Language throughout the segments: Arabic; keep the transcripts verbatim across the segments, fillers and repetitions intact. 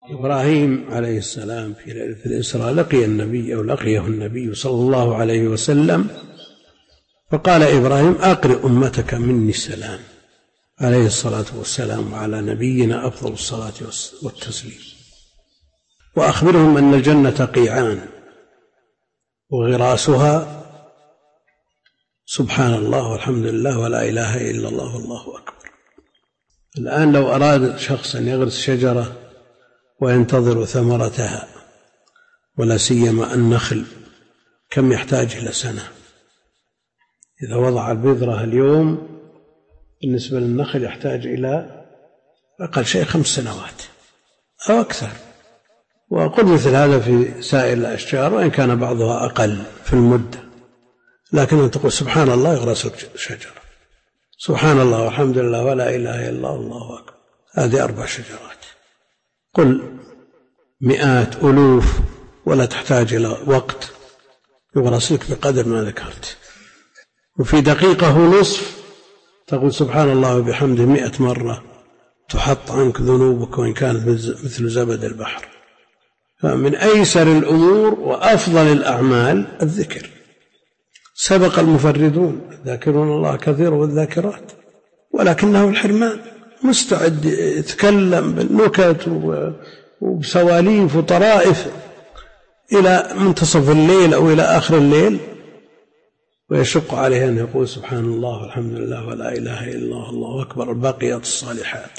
إبراهيم عليه السلام في ليلة الإسراء لقي النبي أو لقيه النبي صلى الله عليه وسلم، فقال إبراهيم: أقرئ أمتك مني السلام، عليه الصلاة والسلام، وعلى نبينا أفضل الصلاة والتسليم، وأخبرهم أن الجنة قيعان وغراسها سبحان الله والحمد لله ولا إله إلا الله والله أكبر. الآن لو أراد شخص أن يغرس شجرة وينتظر ثمرتها، ولا سيما النخل، كم يحتاج إلى سنة؟ إذا وضع البذرة اليوم بالنسبة للنخل يحتاج إلى أقل شيء خمس سنوات أو أكثر. وأقول مثل هذا في سائر الأشجار، وإن كان بعضها أقل في المدة، لكن أن تقول سبحان الله يغرس شجرة، سبحان الله والحمد لله ولا إله إلا الله والله أكبر، هذه أربع شجرات. قل مئات ألوف ولا تحتاج إلى وقت، يغرس لك بقدر ما ذكرت. وفي دقيقة ونصف تقول سبحان الله وبحمده مئة مرة، تحط عنك ذنوبك وإن كانت مثل زبد البحر. فمن أيسر الأمور وأفضل الأعمال الذكر. سبق المفردون الذاكرون الله كثيرا والذاكرات، ولكنه الحرمان، مستعد يتكلم بالنكت وبسواليف وطرائف إلى منتصف الليل أو إلى آخر الليل، ويشق عليه أن يقول سبحان الله والحمد لله ولا إله إلا الله والله أكبر. الباقيات الصالحات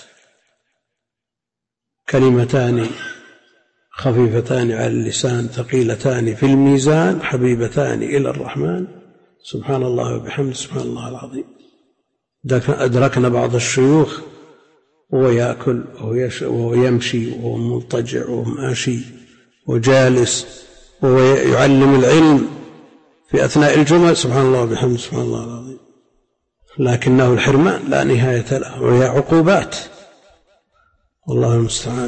كلمتان خفيفتان على اللسان ثقيلتان في الميزان حبيبتان إلى الرحمن، سبحان الله وبحمده سبحان الله العظيم. أدركنا بعض الشيوخ وهو يأكل وهو يمشي وهو مضطجع وهو ماشي وجالس وهو يعلم العلم في أثناء الجمعة سبحان الله وبحمده سبحان الله العظيم، لكنه الحرمان لا نهاية له، وهي عقوبات، والله المستعان.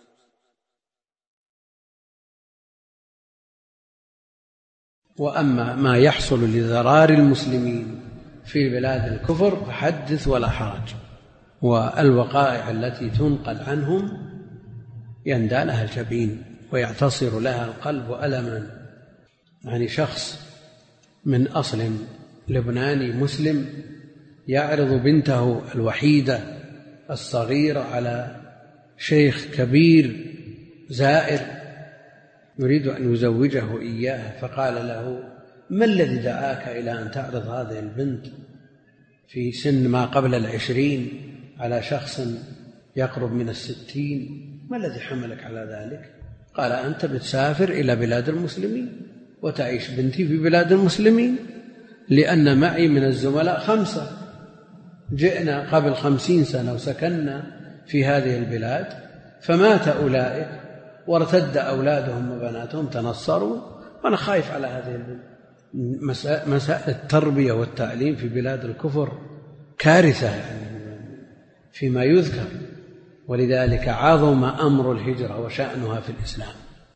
وأما ما يحصل لذرار المسلمين في بلاد الكفر فحدث ولا حرج، والوقائع التي تنقل عنهم يندى لها الجبين ويعتصر لها القلب ألما. يعني شخص من أصل لبناني مسلم يعرض بنته الوحيدة الصغيرة على شيخ كبير زائر يريد أن يزوجه إياه، فقال له: ما الذي دعاك إلى أن تعرض هذه البنت في سن ما قبل العشرين على شخص يقرب من الستين؟ ما الذي حملك على ذلك؟ قال: أنت بتسافر إلى بلاد المسلمين وتعيش بنتي في بلاد المسلمين، لأن معي من الزملاء خمسة جئنا قبل خمسين سنة وسكننا في هذه البلاد، فمات أولئك وارتد أولادهم وبناتهم تنصروا، وأنا خايف على هذه البلاد. مسائل التربية والتعليم في بلاد الكفر كارثة يعني فيما يذكر، ولذلك عظم أمر الهجرة وشأنها في الإسلام.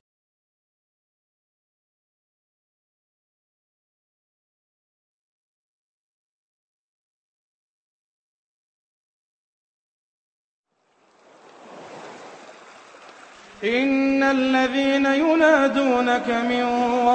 إن الذين ينادونك من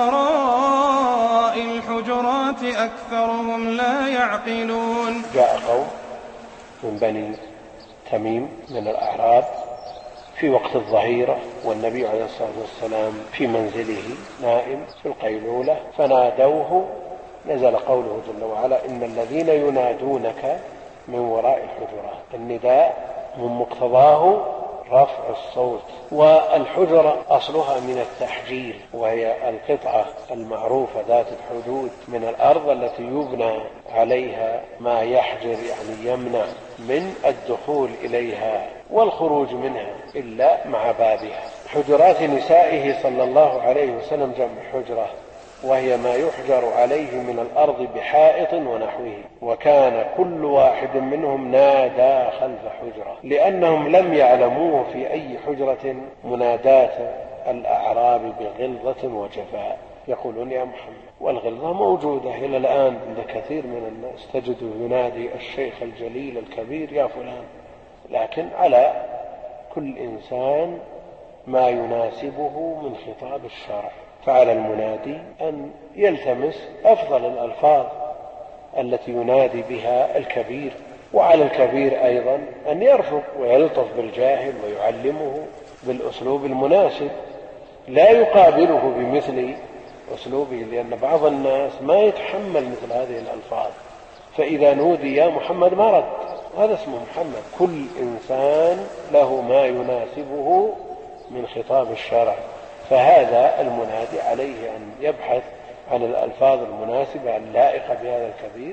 وراء الحجرات أكثرهم لا يعقلون. جاء قوم من بني تميم من الأعراب في وقت الظهيرة، والنبي عليه الصلاة والسلام في منزله نائم في القيلولة، فنادوه، نزل قوله جل وعلا: إن الذين ينادونك من وراء الحجرات. النداء من مقتضاه رفع الصوت، والحجرة أصلها من التحجير، وهي القطعة المعروفة ذات الحدود من الأرض التي يبنى عليها ما يحجر، يعني يمنع من الدخول إليها والخروج منها إلا مع بابها. حجرات نسائه صلى الله عليه وسلم جمع حجرة، وهي ما يحجر عليه من الأرض بحائط ونحوه، وكان كل واحد منهم نادى خلف حجرة، لأنهم لم يعلموه في أي حجرة مناداة الأعراب بغلظة وجفاء، يقولون يا محمد. والغلظة موجودة إلى الآن عند كثير من الناس، تجد ينادي الشيخ الجليل الكبير يا فلان، لكن على كل إنسان ما يناسبه من خطاب الشرع، فعلى المنادي أن يلتمس أفضل الألفاظ التي ينادي بها الكبير، وعلى الكبير أيضا أن يرفق ويلطف بالجاهل ويعلمه بالأسلوب المناسب، لا يقابله بمثل أسلوبه، لأن بعض الناس ما يتحمل مثل هذه الألفاظ، فإذا نودي يا محمد ما رد، هذا اسمه محمد. كل إنسان له ما يناسبه من خطاب الشرع، فهذا المنادي عليه أن يبحث عن الألفاظ المناسبة اللائقة بهذا الكبير.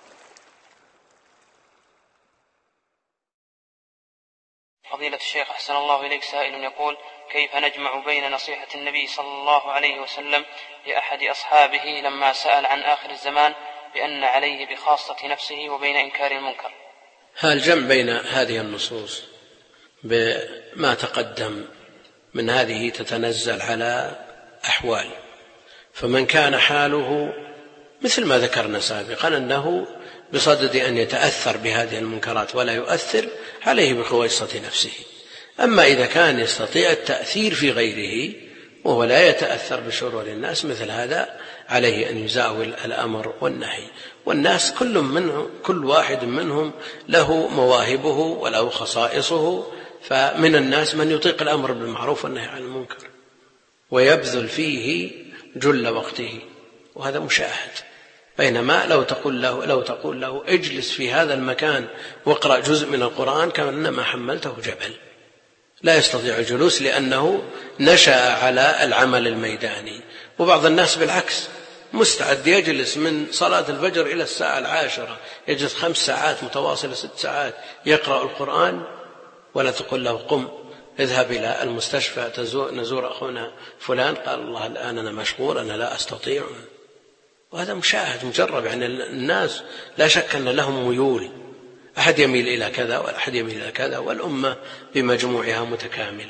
فضيلة الشيخ أحسن الله إليك، سائل يقول: كيف نجمع بين نصيحة النبي صلى الله عليه وسلم لأحد أصحابه لما سأل عن آخر الزمان بأن عليه بخاصة نفسه وبين إنكار المنكر؟ هذا الجمع بين هذه النصوص بما تقدم من هذه تتنزل على أحوال، فمن كان حاله مثل ما ذكرنا سابقا أنه بصدد أن يتأثر بهذه المنكرات ولا يؤثر، عليه بخويصة نفسه. أما إذا كان يستطيع التأثير في غيره وهو لا يتأثر بشرور الناس، مثل هذا عليه أن يزاول الأمر والنهي. والناس كل منهم كل واحد منهم له مواهبه وله خصائصه، فمن الناس من يطيق الأمر بالمعروف والنهي عن المنكر ويبذل فيه جل وقته، وهذا مشاهد. بينما لو تقول له لو تقول له اجلس في هذا المكان واقرأ جزء من القرآن كأنما حملته جبل، لا يستطيع الجلوس لأنه نشأ على العمل الميداني. وبعض الناس بالعكس مستعد يجلس من صلاة الفجر إلى الساعة العاشرة، يجلس خمس ساعات متواصلة، ست ساعات يقرأ القرآن، ولا تقول له قم اذهب إلى المستشفى نزور أخونا فلان، قال الله الآن أنا مشغول أنا لا أستطيع. وهذا مشاهد مجرب، يعني الناس لا شك أن لهم ميول، أحد يميل إلى كذا وأحد يميل إلى كذا، والأمة بمجموعها متكاملة.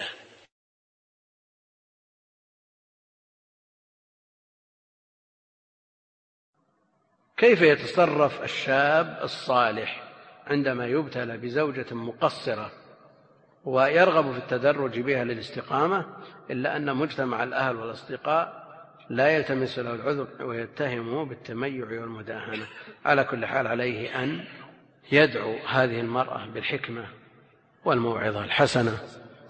كيف يتصرف الشاب الصالح عندما يبتلى بزوجة مقصرة ويرغب في التدرج بها للاستقامة، إلا أن مجتمع الأهل والأصدقاء لا يلتمس له العذر ويتهمه بالتميع والمداهنة؟ على كل حال عليه أن يدعو هذه المرأة بالحكمة والموعظة الحسنة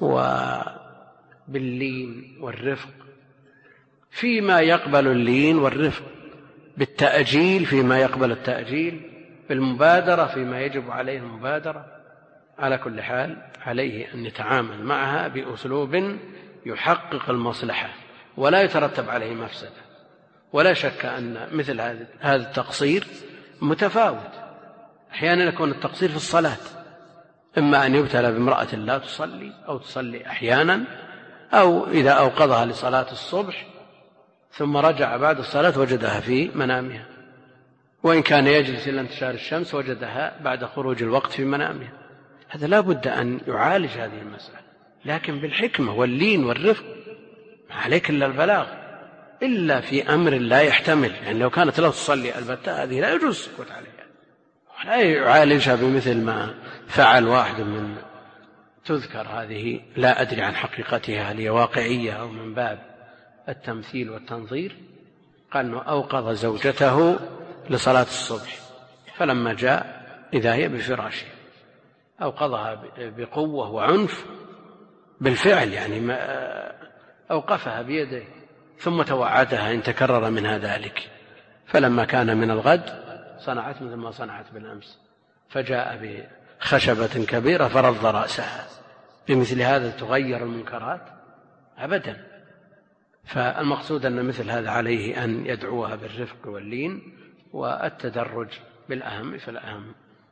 وباللين والرفق فيما يقبل اللين والرفق، بالتأجيل فيما يقبل التأجيل، بالمبادرة فيما يجب عليه المبادرة. على كل حال عليه أن يتعامل معها بأسلوب يحقق المصلحة ولا يترتب عليه مفسدة. ولا شك أن مثل هذا التقصير متفاوت، أحيانا يكون التقصير في الصلاة، إما أن يبتلى بامرأة لا تصلي أو تصلي أحيانا، أو إذا أوقظها لصلاة الصبح ثم رجع بعد الصلاة وجدها في منامها، وإن كان يجلس إلى انتشار الشمس وجدها بعد خروج الوقت في منامها. هذا لا بد أن يعالج هذه المسألة، لكن بالحكمة واللين والرفق، ما عليك إلا البلاغ، إلا في أمر لا يحتمل. يعني لو كانت لا تصلي البتة هذه لا يجوز السكوت عليها، لا يعالجها بمثل ما فعل واحد من تذكر هذه لا أدري عن حقيقتها هل هي واقعية أو من باب التمثيل والتنظير. قال أنه أوقظ زوجته لصلاة الصبح، فلما جاء إذا هي بفراشها أوقظها بقوة وعنف بالفعل، يعني ما أوقفها بيده ثم توعدها إن تكرر منها ذلك. فلما كان من الغد صنعت مثل ما صنعت بالأمس، فجاء بخشبة كبيرة فرض رأسها. بمثل هذا تغير المنكرات أبدا. فالمقصود أن مثل هذا عليه أن يدعوها بالرفق واللين والتدرج بالأهم فالأهم.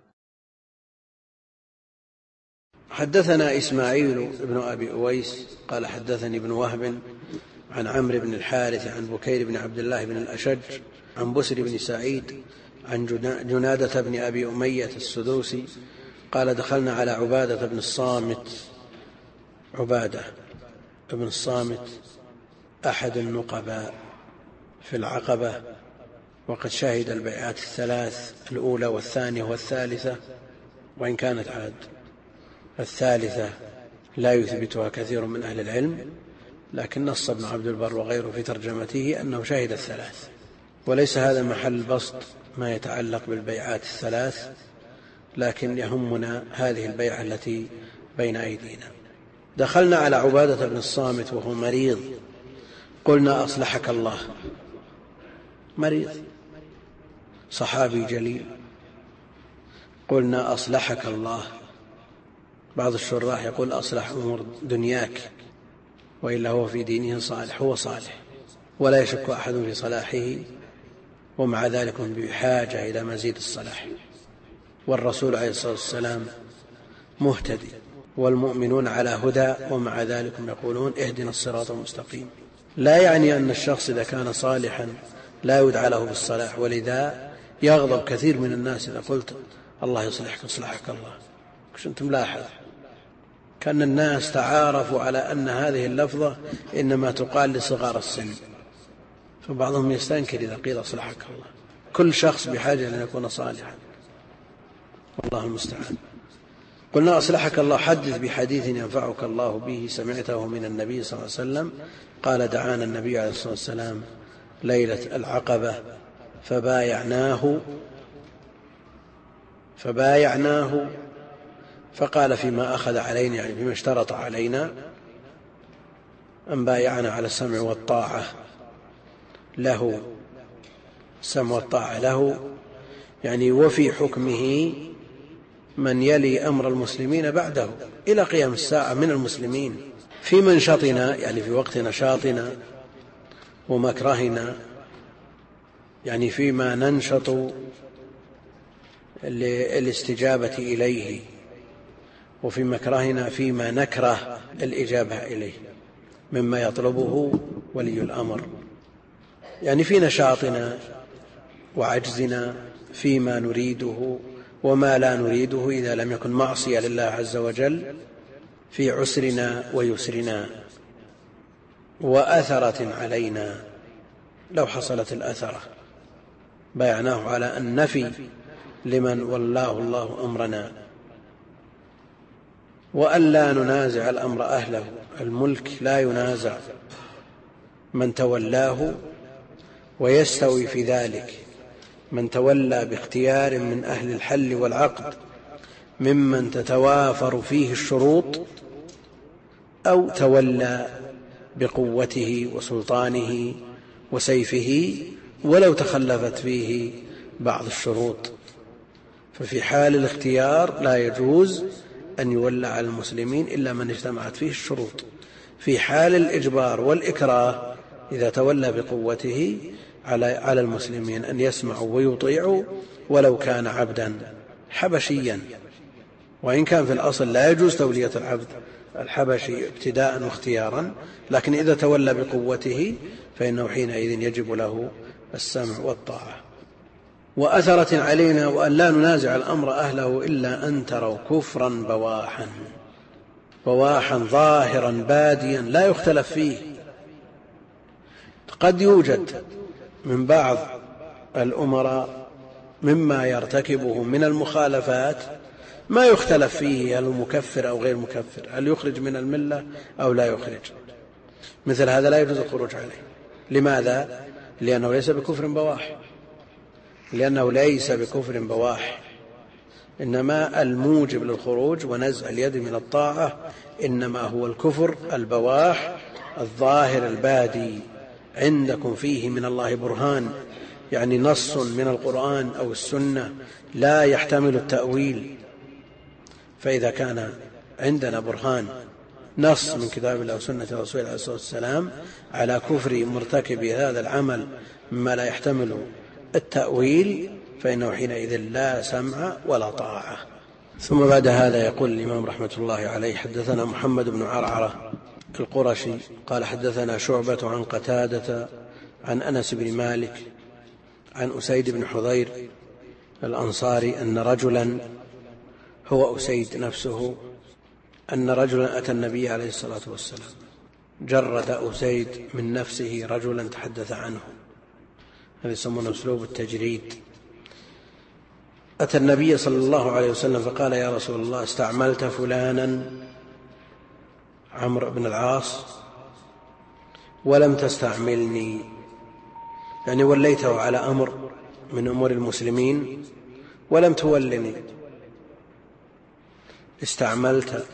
حدثنا إسماعيل بن أبي أويس قال حدثني ابن وهب عن عمرو بن الحارث عن بكير بن عبد الله بن الأشج عن بسر بن سعيد عن جنادة بن أبي أمية السدوسي قال دخلنا على عبادة بن الصامت عبادة بن الصامت أحد النقباء في العقبة، وقد شهد البيعات الثلاث الأولى والثانية والثالثة، وإن كانت عاد الثالثة لا يثبتها كثير من أهل العلم، لكن نص ابن عبد البر وغيره في ترجمته أنه شهد الثلاث، وليس هذا محل بسط ما يتعلق بالبيعات الثلاث، لكن يهمنا هذه البيعة التي بين أيدينا. دخلنا على عبادة بن الصامت وهو مريض، قلنا أصلحك الله، مريض صحابي جليل، قلنا أصلحك الله. بعض الشراح يقول أصلح أمور دنياك، وإلا هو في دينه صالح، هو صالح ولا يشك أحد في صلاحه، ومع ذلك بحاجة إلى مزيد الصلاح. والرسول عليه الصلاة والسلام مهتدي والمؤمنون على هدى، ومع ذلك يقولون اهدنا الصراط المستقيم. لا يعني أن الشخص إذا كان صالحا لا يدعى له بالصلاح، ولذا يغضب كثير من الناس إذا قلت الله يصلحك يصلحك الله. كنت ملاحظ كأن الناس تعارفوا على أن هذه اللفظة إنما تقال لصغار السن، فبعضهم يستنكر إذا قيل أصلحك الله. كل شخص بحاجة أن يكون صالحا، والله المستعان. قلنا أصلحك الله، حدث بحديث ينفعك الله به سمعته من النبي صلى الله عليه وسلم. قال دعانا النبي عليه الصلاة والسلام ليلة العقبة فبايعناه فبايعناه فقال فيما أخذ علينا، يعني فيما اشترط علينا، أن بايعنا على السمع والطاعة له، السمع والطاعة له يعني وفي حكمه من يلي أمر المسلمين بعده إلى قيام الساعة من المسلمين، في منشطنا يعني في وقت نشاطنا، ومكرهنا يعني فيما ننشط للاستجابة إليه، وفي مكرهنا فيما نكره الإجابة إليه مما يطلبه ولي الأمر، يعني في نشاطنا وعجزنا فيما نريده وما لا نريده إذا لم يكن معصية لله عز وجل، في عسرنا ويسرنا، وأثرة علينا لو حصلت الأثرة بايعناه على النفي لمن ولاه الله أمرنا، وألا ننازع الأمر أهله. الملك لا ينازع من تولاه، ويستوي في ذلك من تولى باختيار من أهل الحل والعقد ممن تتوافر فيه الشروط، أو تولى بقوته وسلطانه وسيفه ولو تخلفت فيه بعض الشروط. ففي حال الاختيار لا يجوز أن يولى على المسلمين إلا من اجتمعت فيه الشروط. في حال الإجبار والإكراه إذا تولى بقوته على المسلمين أن يسمعوا ويطيعوا ولو كان عبدا حبشيا، وإن كان في الأصل لا يجوز تولية العبد الحبشي ابتداء واختيارا، لكن إذا تولى بقوته فإنه حينئذ يجب له السمع والطاعة. وأثرة علينا، وأن لا ننازع الأمر أهله إلا أن تروا كفرا بواحا، بواحا ظاهرا باديا لا يختلف فيه. قد يوجد من بعض الأمراء مما يرتكبه من المخالفات ما يختلف فيه، هل مكفر أو غير مكفر، هل يخرج من الملة أو لا يخرج، مثل هذا لا يجوز الخروج عليه. لماذا؟ لأنه ليس بكفر بواح، لأنه ليس بكفر بواح، إنما الموجب للخروج ونزع اليد من الطاعة إنما هو الكفر البواح الظاهر البادي. عندكم فيه من الله برهان، يعني نص من القرآن أو السنة لا يحتمل التأويل. فإذا كان عندنا برهان نص من كتاب الله وسنة رسول الله عليه الصلاة والسلام على كفر مرتكب هذا العمل مما لا يحتمل التأويل، فإنه حينئذ لا سمع ولا طاعة. ثم بعد هذا يقول الإمام رحمة الله عليه: حدثنا محمد بن عرعرة القرشي قال حدثنا شعبة عن قتادة عن أنس بن مالك عن أسيد بن حضير الأنصاري أن رجلا، هو أسيد نفسه، أن رجلا أتى النبي عليه الصلاة والسلام، جرد أسيد من نفسه رجلا تحدث عنه، هذا يسمونه أسلوب التجريد. أتى النبي صلى الله عليه وسلم فقال: يا رسول الله، استعملت فلانا عمرو بن العاص ولم تستعملني، يعني وليته على أمر من أمور المسلمين ولم تولني، استعملت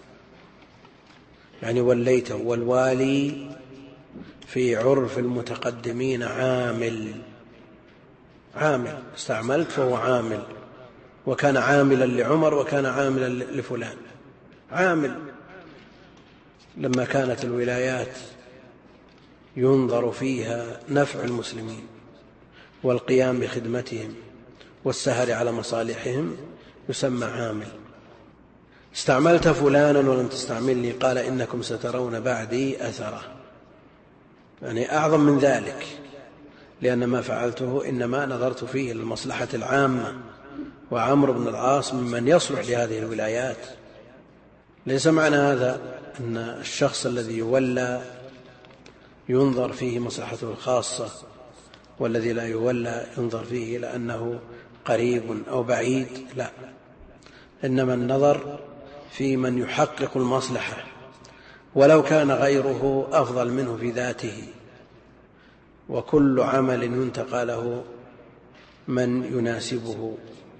يعني وليته. والوالي في عرف المتقدمين عامل، عامل استعملت فهو عامل، وكان عاملا لعمر وكان عاملا لفلان، عامل. لما كانت الولايات ينظر فيها نفع المسلمين والقيام بخدمتهم والسهر على مصالحهم يسمى عامل. استعملت فلانا ولم تستعملني، قال إنكم سترون بعدي أثره، يعني أعظم من ذلك، لأن ما فعلته إنما نظرت فيه للمصلحة العامة، وعمرو بن العاص ممن يصلح لهذه الولايات. ليس معنى هذا أن الشخص الذي يولى ينظر فيه مصلحته الخاصة، والذي لا يولى ينظر فيه لأنه قريب أو بعيد، لا، إنما النظر في من يحقق المصلحة ولو كان غيره أفضل منه في ذاته. وكل عمل ينتقى له من يناسبه،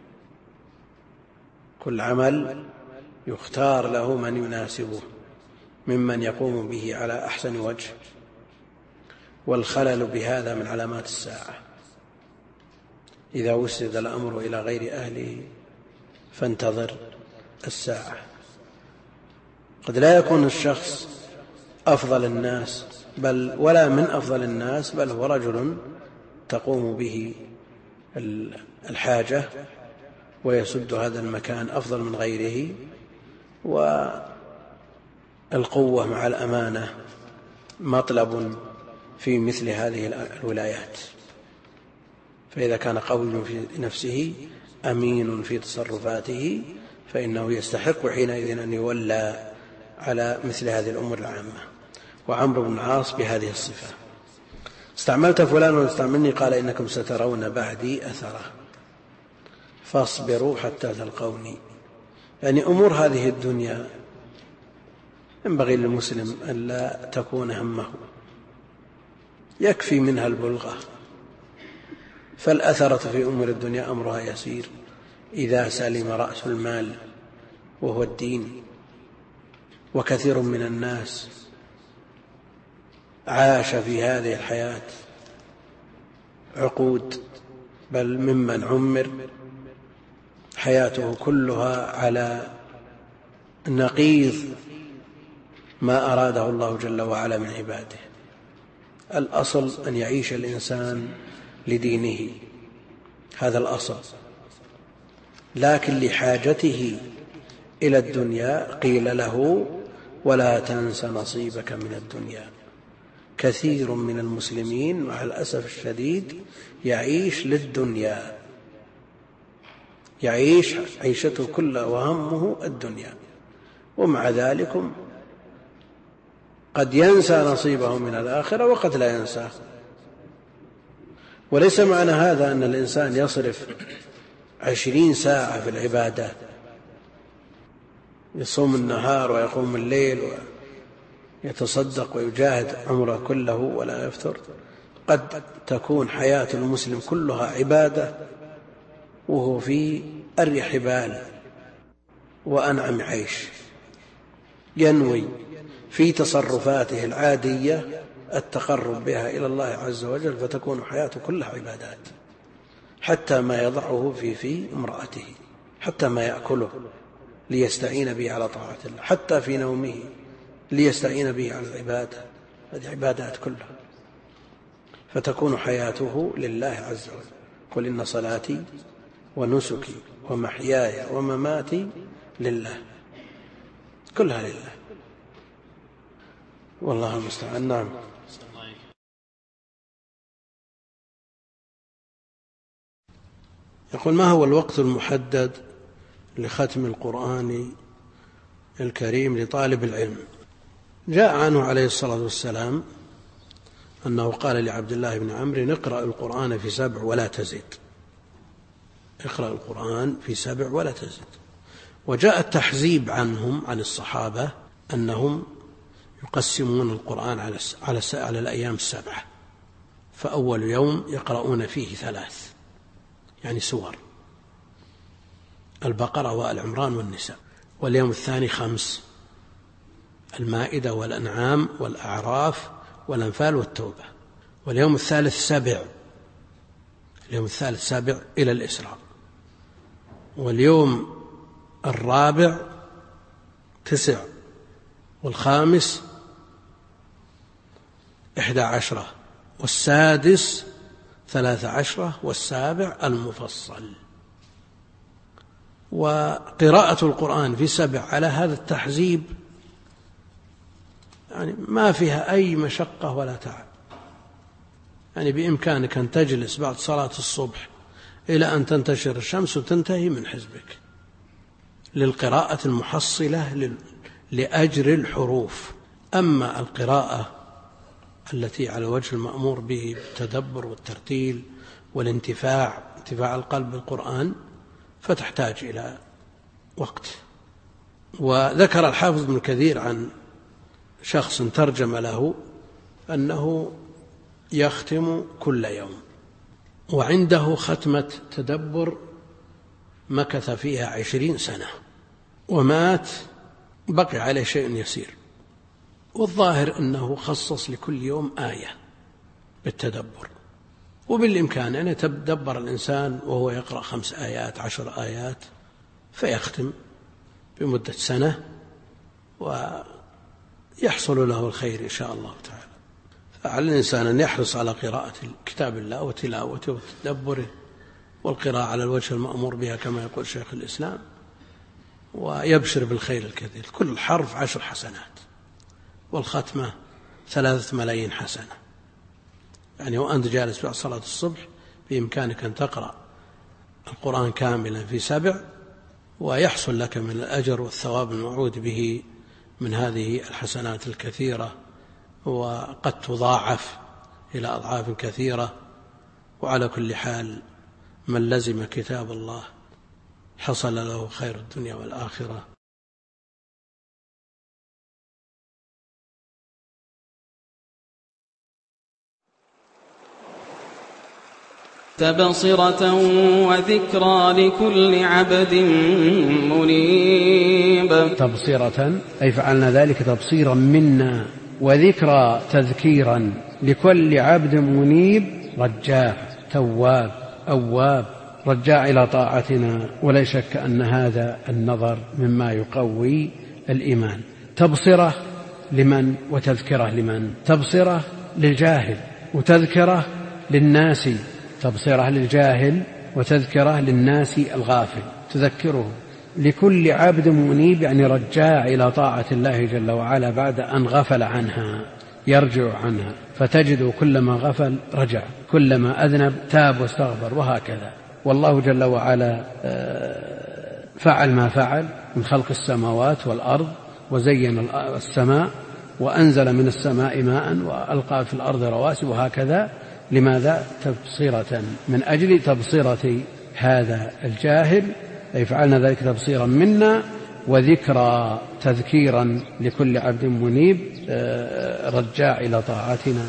كل عمل يختار له من يناسبه ممن يقوم به على أحسن وجه، والخلل بهذا من علامات الساعة. إذا وسد الأمر إلى غير أهله فانتظر الساعة. قد لا يكون الشخص أفضل الناس، بل ولا من أفضل الناس، بل هو رجل تقوم به الحاجة ويسد هذا المكان أفضل من غيره، والقوة مع الأمانة مطلب في مثل هذه الولايات. فإذا كان قوي في نفسه أمين في تصرفاته فإنه يستحق حينئذ أن يولى على مثل هذه الأمور العامة. وعمرو بن العاص بهذه الصفة. استعملت فلان واستعملني، قال إنكم سترون بعدي أثره فاصبروا حتى تلقوني. يعني أمور هذه الدنيا ينبغي للمسلم أن لا تكون همه، يكفي منها البلغة. فالأثرة في أمور الدنيا أمرها يسير إذا سلم رأس المال وهو الدين. وكثير من الناس عاش في هذه الحياة عقود، بل ممن عمر حياته كلها على نقيض ما أراده الله جل وعلا من عباده. الأصل أن يعيش الإنسان لدينه، هذا الأصل، لكن لحاجته إلى الدنيا قيل له ولا تنس نصيبك من الدنيا. كثير من المسلمين مع الأسف الشديد يعيش للدنيا، يعيش عيشته كلها وهمه الدنيا، ومع ذلك قد ينسى نصيبه من الآخرة وقد لا ينساه. وليس معنى هذا أن الإنسان يصرف عشرين ساعة في العبادات، يصوم النهار ويقوم الليل ويتصدق ويجاهد عمره كله ولا يفتر. قد تكون حياة المسلم كلها عبادة وهو في أريح بال وأنعم عيش، ينوي في تصرفاته العادية التقرب بها إلى الله عز وجل، فتكون حياته كلها عبادات، حتى ما يضعه في في امرأته، حتى ما يأكله ليستعين به على طاعة الله، حتى في نومه ليستعين به على العبادة، هذه عبادات كلها. فتكون حياته لله عز وجل. قل إن صلاتي ونسكي ومحياي ومماتي لله، كلها لله، والله المستعان. نعم. يقول: ما هو الوقت المحدد لختم القرآن الكريم لطالب العلم؟ جاء عنه عليه الصلاة والسلام أنه قال لعبد الله بن عمرو: اقرأ القرآن في سبع ولا تزد، اقرأ القرآن في سبع ولا تزد. وجاء التحزيب عنهم عن الصحابة أنهم يقسمون القرآن على على على الأيام السبعة، فأول يوم يقرؤون فيه ثلاث يعني سور، البقرة وآل عمران والنساء، واليوم الثاني خمس، المائدة والأنعام والأعراف والأنفال والتوبة، واليوم الثالث سبع، اليوم الثالث سبع إلى الإسراء، واليوم الرابع تسع، والخامس إحدى عشرة، والسادس ثلاث عشرة، والسابع المفصل. وقراءة القرآن في سبع على هذا التحزيب يعني ما فيها أي مشقة ولا تعب، يعني بإمكانك أن تجلس بعد صلاة الصبح إلى أن تنتشر الشمس وتنتهي من حزبك للقراءة المحصلة لأجر الحروف. أما القراءة التي على وجه المأمور به بالتدبر والترتيل والانتفاع انتفاع القلب بالقرآن فتحتاج إلى وقت. وذكر الحافظ ابن كثير عن شخص ترجم له أنه يختم كل يوم، وعنده ختمة تدبر مكث فيها عشرين سنة ومات بقي عليه شيء يسير، والظاهر أنه خصص لكل يوم آية بالتدبر، وبالإمكان أن يتدبر الإنسان وهو يقرأ خمس آيات عشر آيات فيختم بمدة سنة ويحصل له الخير إن شاء الله تعالى. فعلى الإنسان أن يحرص على قراءة كتاب الله وتلاوته وتدبره والقراءة على الوجه المأمور بها كما يقول شيخ الإسلام، ويبشر بالخير الكثير. كل حرف عشر حسنات، والختمة ثلاثة ملايين حسنة. يعني وأنت جالس بعد صلاة الصبح بإمكانك أن تقرأ القرآن كاملا في سبع، ويحصل لك من الأجر والثواب الموعود به من هذه الحسنات الكثيرة، وقد تضاعف إلى أضعاف كثيرة. وعلى كل حال من لزم كتاب الله حصل له خير الدنيا والآخرة. تبصرة وذكرى لكل عبد منيب. تبصرة أي فعلنا ذلك تبصيرا منا، وذكرى تذكيرا لكل عبد منيب رجاع تواب أواب رجاع إلى طاعتنا. ولا شك أن هذا النظر مما يقوي الإيمان. تبصرة لمن وتذكرة لمن؟ تبصرة للجاهل وتذكرة للناس، تبصرة للجاهل وتذكرة للناس الغافل، تذكره لكل عبد منيب يعني رجاع إلى طاعة الله جل وعلا بعد أن غفل عنها، يرجع عنها، فتجد كلما غفل رجع، كلما أذنب تاب واستغفر، وهكذا. والله جل وعلا فعل ما فعل من خلق السماوات والأرض، وزين السماء وأنزل من السماء ماء وألقى في الأرض رواسي، وهكذا. لماذا؟ تبصرة، من أجل تبصرة هذا الجاهل، أي فعلنا ذلك تبصيرا منا، وذكرى تذكيرا لكل عبد منيب رجاع إلى طاعتنا.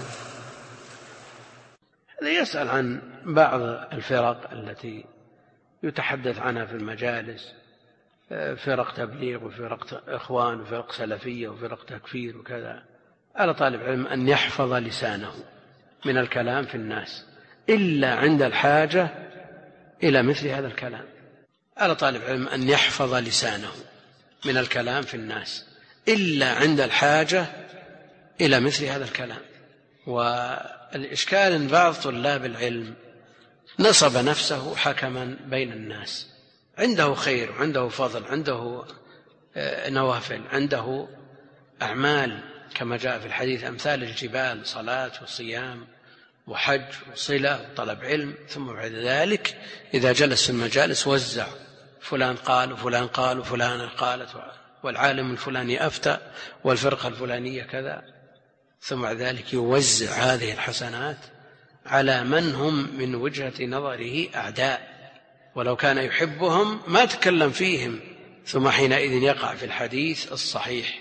هذا يسأل عن بعض الفرق التي يتحدث عنها في المجالس، فرق تبليغ وفرق إخوان وفرق سلفية وفرق تكفير وكذا. على طالب علم أن يحفظ لسانه من الكلام في الناس إلا عند الحاجة إلى مثل هذا الكلام. على طالب علم أن يحفظ لسانه من الكلام في الناس إلا عند الحاجة إلى مثل هذا الكلام. والإشكال أن بعض طلاب العلم نصب نفسه حكما بين الناس، عنده خير، عنده فضل، عنده نوافل، عنده أعمال كما جاء في الحديث أمثال الجبال، صلاة وصيام وحج وصلة وطلب علم. ثم بعد ذلك إذا جلس في المجالس وزع، فلان قال وفلان قال وفلان قالت، والعالم الفلاني أفتى والفرقة الفلانية كذا. ثم بعد ذلك يوزع هذه الحسنات على من هم من وجهة نظره أعداء، ولو كان يحبهم ما تكلم فيهم. ثم حينئذ يقع في الحديث الصحيح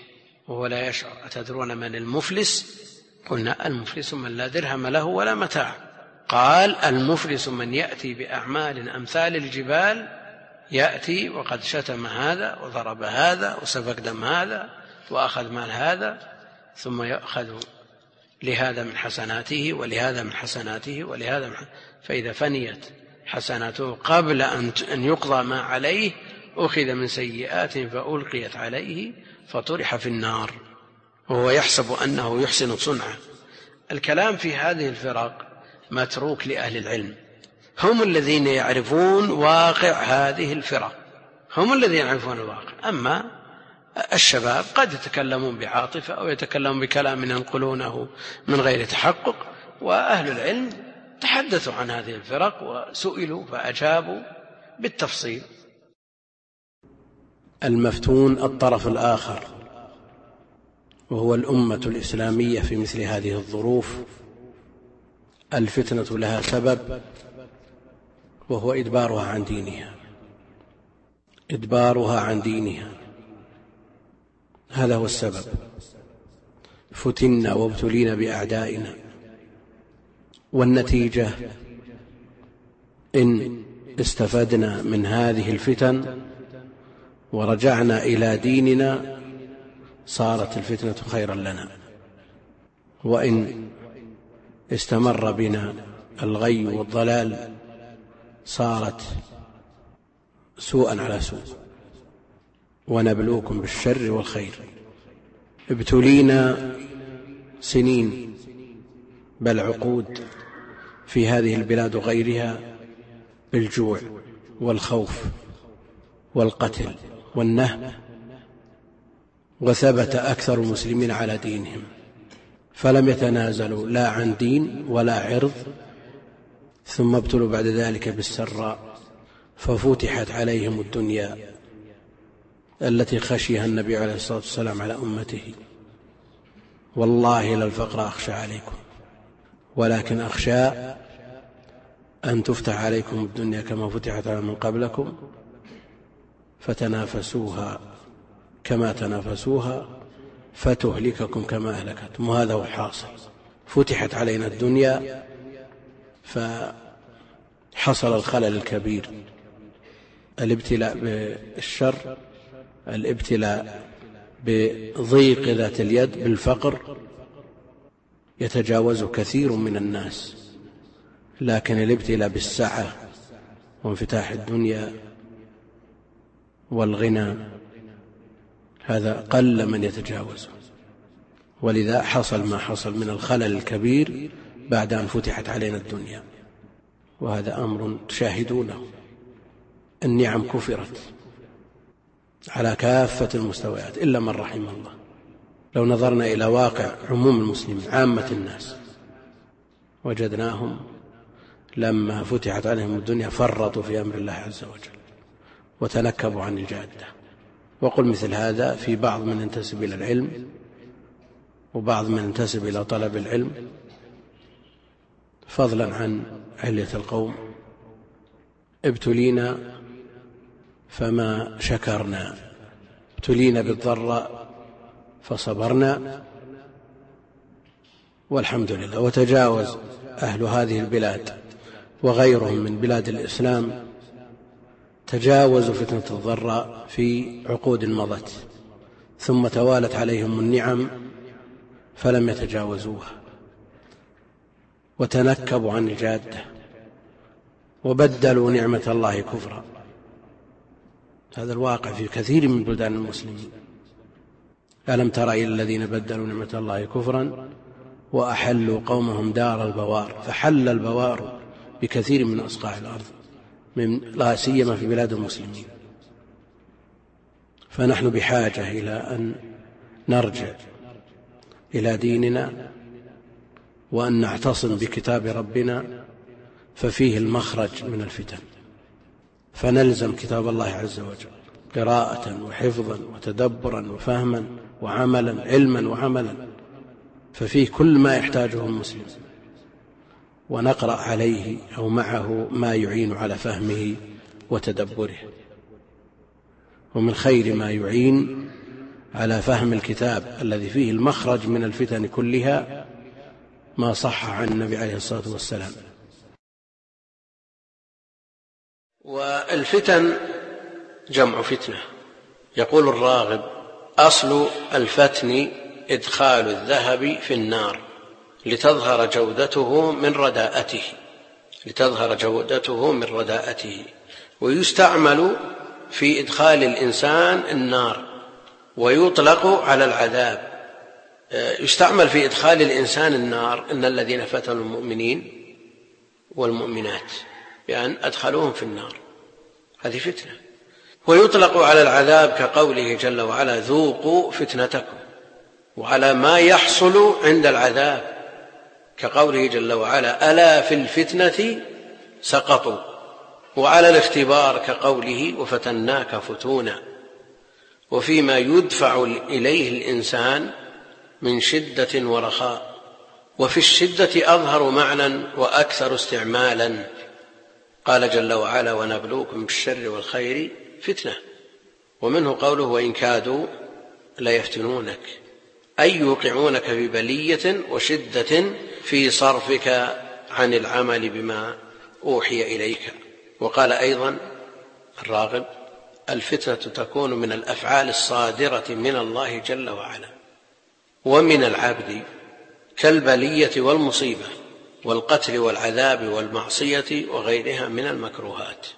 وهو لا يشعر. أتدرون من المفلس؟ قلنا المفلس من لا درهم له ولا متاع. قال المفلس من يأتي بأعمال أمثال الجبال، يأتي وقد شتم هذا وضرب هذا وسفك دم هذا وأخذ مال هذا، ثم يأخذ لهذا من حسناته ولهذا من حسناته ولهذا من حسناته، فإذا فنيت حسناته قبل أن يقضى ما عليه أخذ من سيئات فألقيت عليه فطرح في النار وهو يحسب أنه يحسن صنعه. الكلام في هذه الفرق متروك لأهل العلم، هم الذين يعرفون واقع هذه الفرق، هم الذين يعرفون الواقع. أما الشباب قد يتكلمون بعاطفة أو يتكلمون بكلام ينقلونه من غير تحقق، وأهل العلم تحدثوا عن هذه الفرق وسئلوا فأجابوا بالتفصيل. المفتون الطرف الآخر، وهو الأمة الإسلامية في مثل هذه الظروف. الفتنة لها سبب، وهو إدبارها عن دينها، إدبارها عن دينها، هذا هو السبب. فتنا وابتلينا بأعدائنا، والنتيجة إن استفدنا من هذه الفتن ورجعنا إلى ديننا صارت الفتنة خيرا لنا، وإن استمر بنا الغي والضلال صارت سوءا على سوء. ونبلوكم بالشر والخير. ابتلينا سنين بل عقود في هذه البلاد وغيرها بالجوع والخوف والقتل والنهب، وثبت أكثر المسلمين على دينهم فلم يتنازلوا لا عن دين ولا عرض، ثم ابتلوا بعد ذلك بالسراء ففتحت عليهم الدنيا التي خشيها النبي عليه الصلاة والسلام على أمته. والله لا الفقر أخشى عليكم ولكن أخشى أن تفتح عليكم الدنيا كما فتحت على من قبلكم فتنافسوها كما تنافسوها فتهلككم كما أهلكتم. وهذا هو الحاصل. فتحت علينا الدنيا فحصل الخلل الكبير، الابتلاء بالشر، الابتلاء بضيق ذات اليد، بالفقر يتجاوز كثير من الناس، لكن الابتلاء بالسعة وانفتاح الدنيا والغنى هذا قل من يتجاوزه. ولذا حصل ما حصل من الخلل الكبير بعد أن فتحت علينا الدنيا، وهذا أمر تشاهدونه. النعم كفرت على كافة المستويات إلا من رحم الله. لو نظرنا إلى واقع عموم المسلمين عامة الناس وجدناهم لما فتحت عليهم الدنيا فرطوا في أمر الله عز وجل وتنكبوا عن الجادة. وقل مثل هذا في بعض من ينتسب إلى العلم وبعض من ينتسب إلى طلب العلم، فضلا عن علية القوم. ابتلينا فما شكرنا، ابتلينا بالضراء فصبرنا والحمد لله. وتجاوز أهل هذه البلاد وغيرهم من بلاد الإسلام تجاوزوا فتنة الضراء في عقود مضت، ثم توالت عليهم النعم فلم يتجاوزوها وتنكبوا عن الجادة وبدلوا نعمة الله كفرا. هذا الواقع في كثير من بلدان المسلمين. ألم تر إلى الذين بدلوا نعمة الله كفرا وأحلوا قومهم دار البوار، فحل البوار بكثير من أصقاع الأرض من لا سيما في بلاد المسلمين. فنحن بحاجة إلى أن نرجع إلى ديننا وأن نعتصم بكتاب ربنا، ففيه المخرج من الفتن، فنلزم كتاب الله عز وجل قراءة وحفظا وتدبرا وفهما وعملا، علما وعملا، ففيه كل ما يحتاجه المسلم، ونقرأ عليه أو معه ما يعين على فهمه وتدبره. ومن خير ما يعين على فهم الكتاب الذي فيه المخرج من الفتن كلها ما صح عن النبي عليه الصلاة والسلام. والفتن جمع فتنة. يقول الراغب: أصل الفتن إدخال الذهب في النار لتظهر جودته من رداءته لتظهر جودته من رداءته ويستعمل في إدخال الإنسان النار ويطلق على العذاب. يستعمل في إدخال الإنسان النار إن الذين فتنوا المؤمنين والمؤمنات بأن أدخلوهم في النار، هذه فتنة. ويطلق على العذاب كقوله جل وعلا: ذوقوا فتنتكم، وعلى ما يحصل عند العذاب كقوله جل وعلا: ألا في الفتنة سقطوا، وعلى الاختبار كقوله: وفتناك فتونا. وفيما يدفع إليه الإنسان من شدة ورخاء، وفي الشدة أظهر معنى وأكثر استعمالا. قال جل وعلا: ونبلوكم بالشر والخير فتنة. ومنه قوله: وإن كادوا ليفتنونك، أي يوقعونك في بلية وشدة في صرفك عن العمل بما أوحي إليك. وقال أيضا الراغب: الفتنة تكون من الأفعال الصادرة من الله جل وعلا ومن العبد كالبلية والمصيبة والقتل والعذاب والمعصية وغيرها من المكروهات.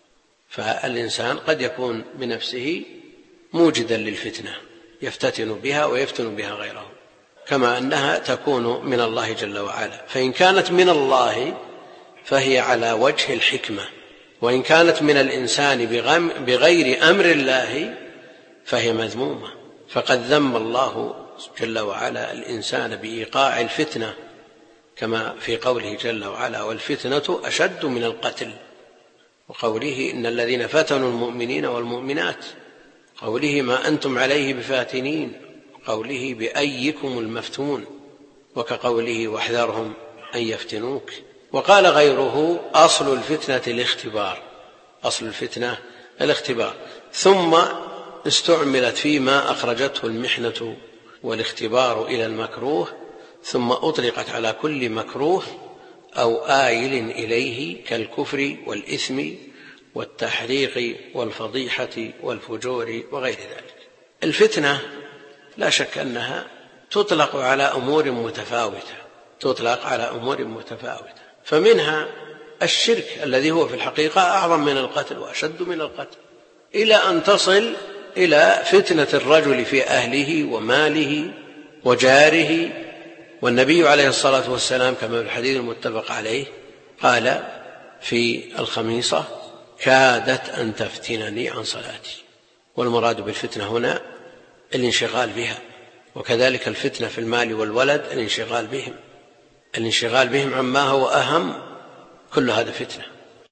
فالإنسان قد يكون بنفسه موجدا للفتنة يفتتن بها ويفتن بها غيره، كما أنها تكون من الله جل وعلا. فإن كانت من الله فهي على وجه الحكمة، وإن كانت من الإنسان بغير أمر الله فهي مذمومة. فقد ذم الله جل وعلا الإنسان بإيقاع الفتنة، كما في قوله جل وعلا: والفتنة أشد من القتل، وقوله: إن الذين فتنوا المؤمنين والمؤمنات، قوله: ما أنتم عليه بفاتنين، قوله: بأيكم المفتون، وكقوله: واحذرهم أن يفتنوك. وقال غيره: أصل الفتنة الاختبار، أصل الفتنة الاختبار، ثم استعملت فيما أخرجته المحنة والاختبار إلى المكروه، ثم أطلقت على كل مكروه أو آيل إليه كالكفر والإثم والتحريق والفضيحة والفجور وغير ذلك. الفتنة لا شك أنها تطلق على أمور متفاوتة تطلق على أمور متفاوتة فمنها الشرك الذي هو في الحقيقة أعظم من القتل وأشد من القتل، إلى أن تصل إلى فتنة الرجل في أهله وماله وجاره. والنبي عليه الصلاة والسلام كما في الحديث المتفق عليه قال في الخميصة: كادت أن تفتنني عن صلاتي. والمراد بالفتنة هنا الانشغال بها، وكذلك الفتنة في المال والولد الانشغال بهم الانشغال بهم عما هو أهم، كل هذا فتنة.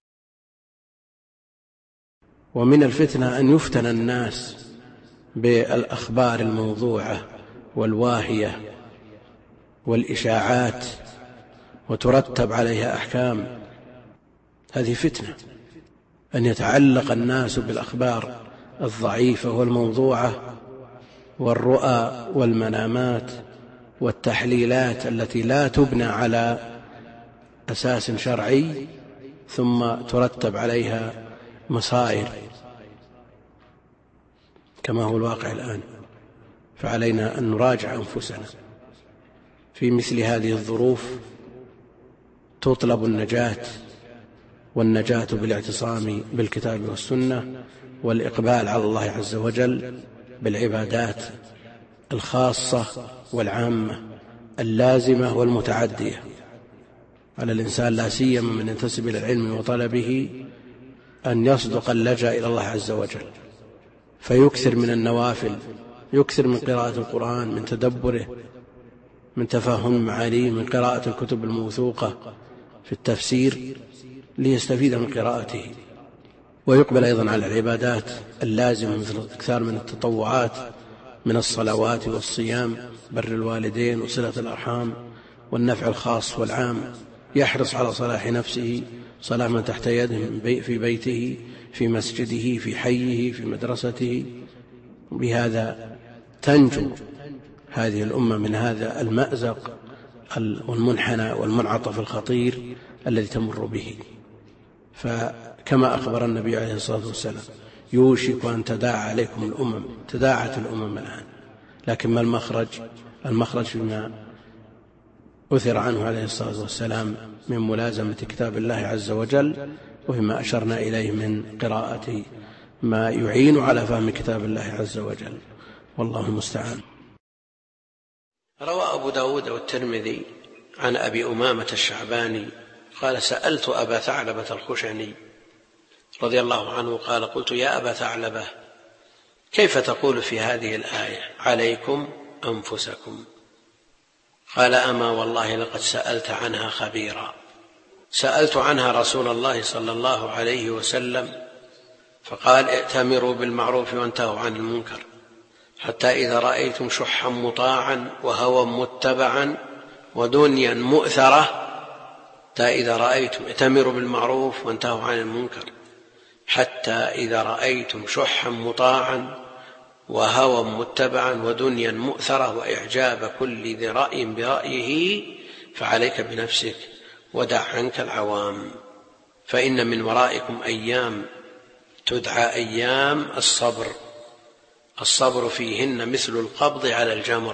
ومن الفتنة أن يفتن الناس بالأخبار الموضوعة والواهية والإشاعات وترتب عليها أحكام، هذه فتنة. أن يتعلق الناس بالأخبار الضعيفة والموضوعة والرؤى والمنامات والتحليلات التي لا تبنى على أساس شرعي، ثم ترتب عليها مصائر كما هو الواقع الآن. فعلينا أن نراجع أنفسنا في مثل هذه الظروف. تطلب النجاة، والنجاة بالاعتصام بالكتاب والسنة والإقبال على الله عز وجل بالعبادات الخاصة والعامة اللازمة والمتعدية. على الإنسان لا سيما من ينتسب إلى العلم وطلبه أن يصدق اللجأ إلى الله عز وجل، فيكثر من النوافل، يكثر من قراءة القرآن، من تدبره، من تفهم معانيه، من قراءة الكتب الموثوقة في التفسير ليستفيد من قراءته. ويقبل أيضا على العبادات اللازمة مثل الإكثار من التطوعات من الصلوات والصيام، بر الوالدين وصلة الأرحام والنفع الخاص والعام. يحرص على صلاح نفسه، صلاح من تحت يده في بيته، في مسجده، في حيه، في مدرسته. بهذا تنجو هذه الأمة من هذا المأزق والمنحنى والمنعطف الخطير الذي تمر به. فكما أخبر النبي عليه الصلاة والسلام يوشك أن تداعى عليكم الأمم، تداعت الأمم الآن، لكن ما المخرج؟ المخرج فيما أثر عنه عليه الصلاة والسلام من ملازمة كتاب الله عز وجل، وفيما أشرنا إليه من قراءة ما يعين على فهم كتاب الله عز وجل، والله المستعان. روى أبو داود والترمذي عن أبي أمامة الشعباني قال: سألت أبا ثعلبة الخشني رضي الله عنه قال: قلت يا أبا ثعلبة كيف تقول في هذه الآية عليكم أنفسكم؟ قال: أما والله لقد سألت عنها خبيرا. سألت عنها رسول الله صلى الله عليه وسلم فقال: ائتمروا بالمعروف وانتهوا عن المنكر، حتى إذا رأيتم شحا مطاعا وهوى متبعا ودنيا مؤثرة، حتى إذا رأيتم ائتمروا بالمعروف وانتهوا عن المنكر، حتى إذا رأيتم شحا مطاعا وهوى متبعا ودنيا مؤثرة وإعجاب كل ذي رأي برأيه، فعليك بنفسك ودع عنك العوام، فإن من ورائكم أيام تدعى أيام الصبر، الصبر فيهن مثل القبض على الجمر،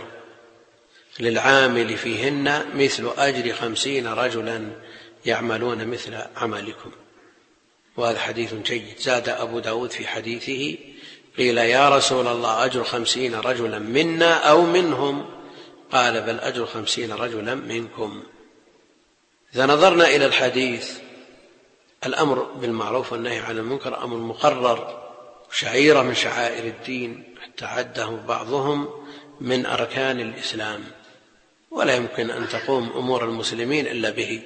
للعامل فيهن مثل أجر خمسين رجلا يعملون مثل عملكم. وهذا حديث جيد. زاد أبو داود في حديثه: قيل يا رسول الله أجر خمسين رجلا منا أو منهم؟ قال: بل أجر خمسين رجلا منكم. إذا نظرنا إلى الحديث، الأمر بالمعروف والنهي عن المنكر أمر مقرر، شعيرة من شعائر الدين، حتى عده بعضهم من أركان الإسلام، ولا يمكن أن تقوم أمور المسلمين إلا به.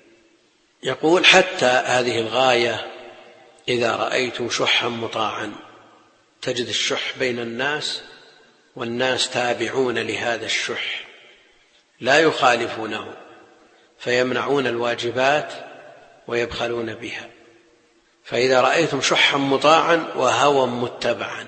يقول: حتى هذه الغاية إذا رأيتم شحا مطاعا، تجد الشح بين الناس والناس تابعون لهذا الشح لا يخالفونه، فيمنعون الواجبات ويبخلون بها. فإذا رأيتم شحا مطاعا وهوى متبعا،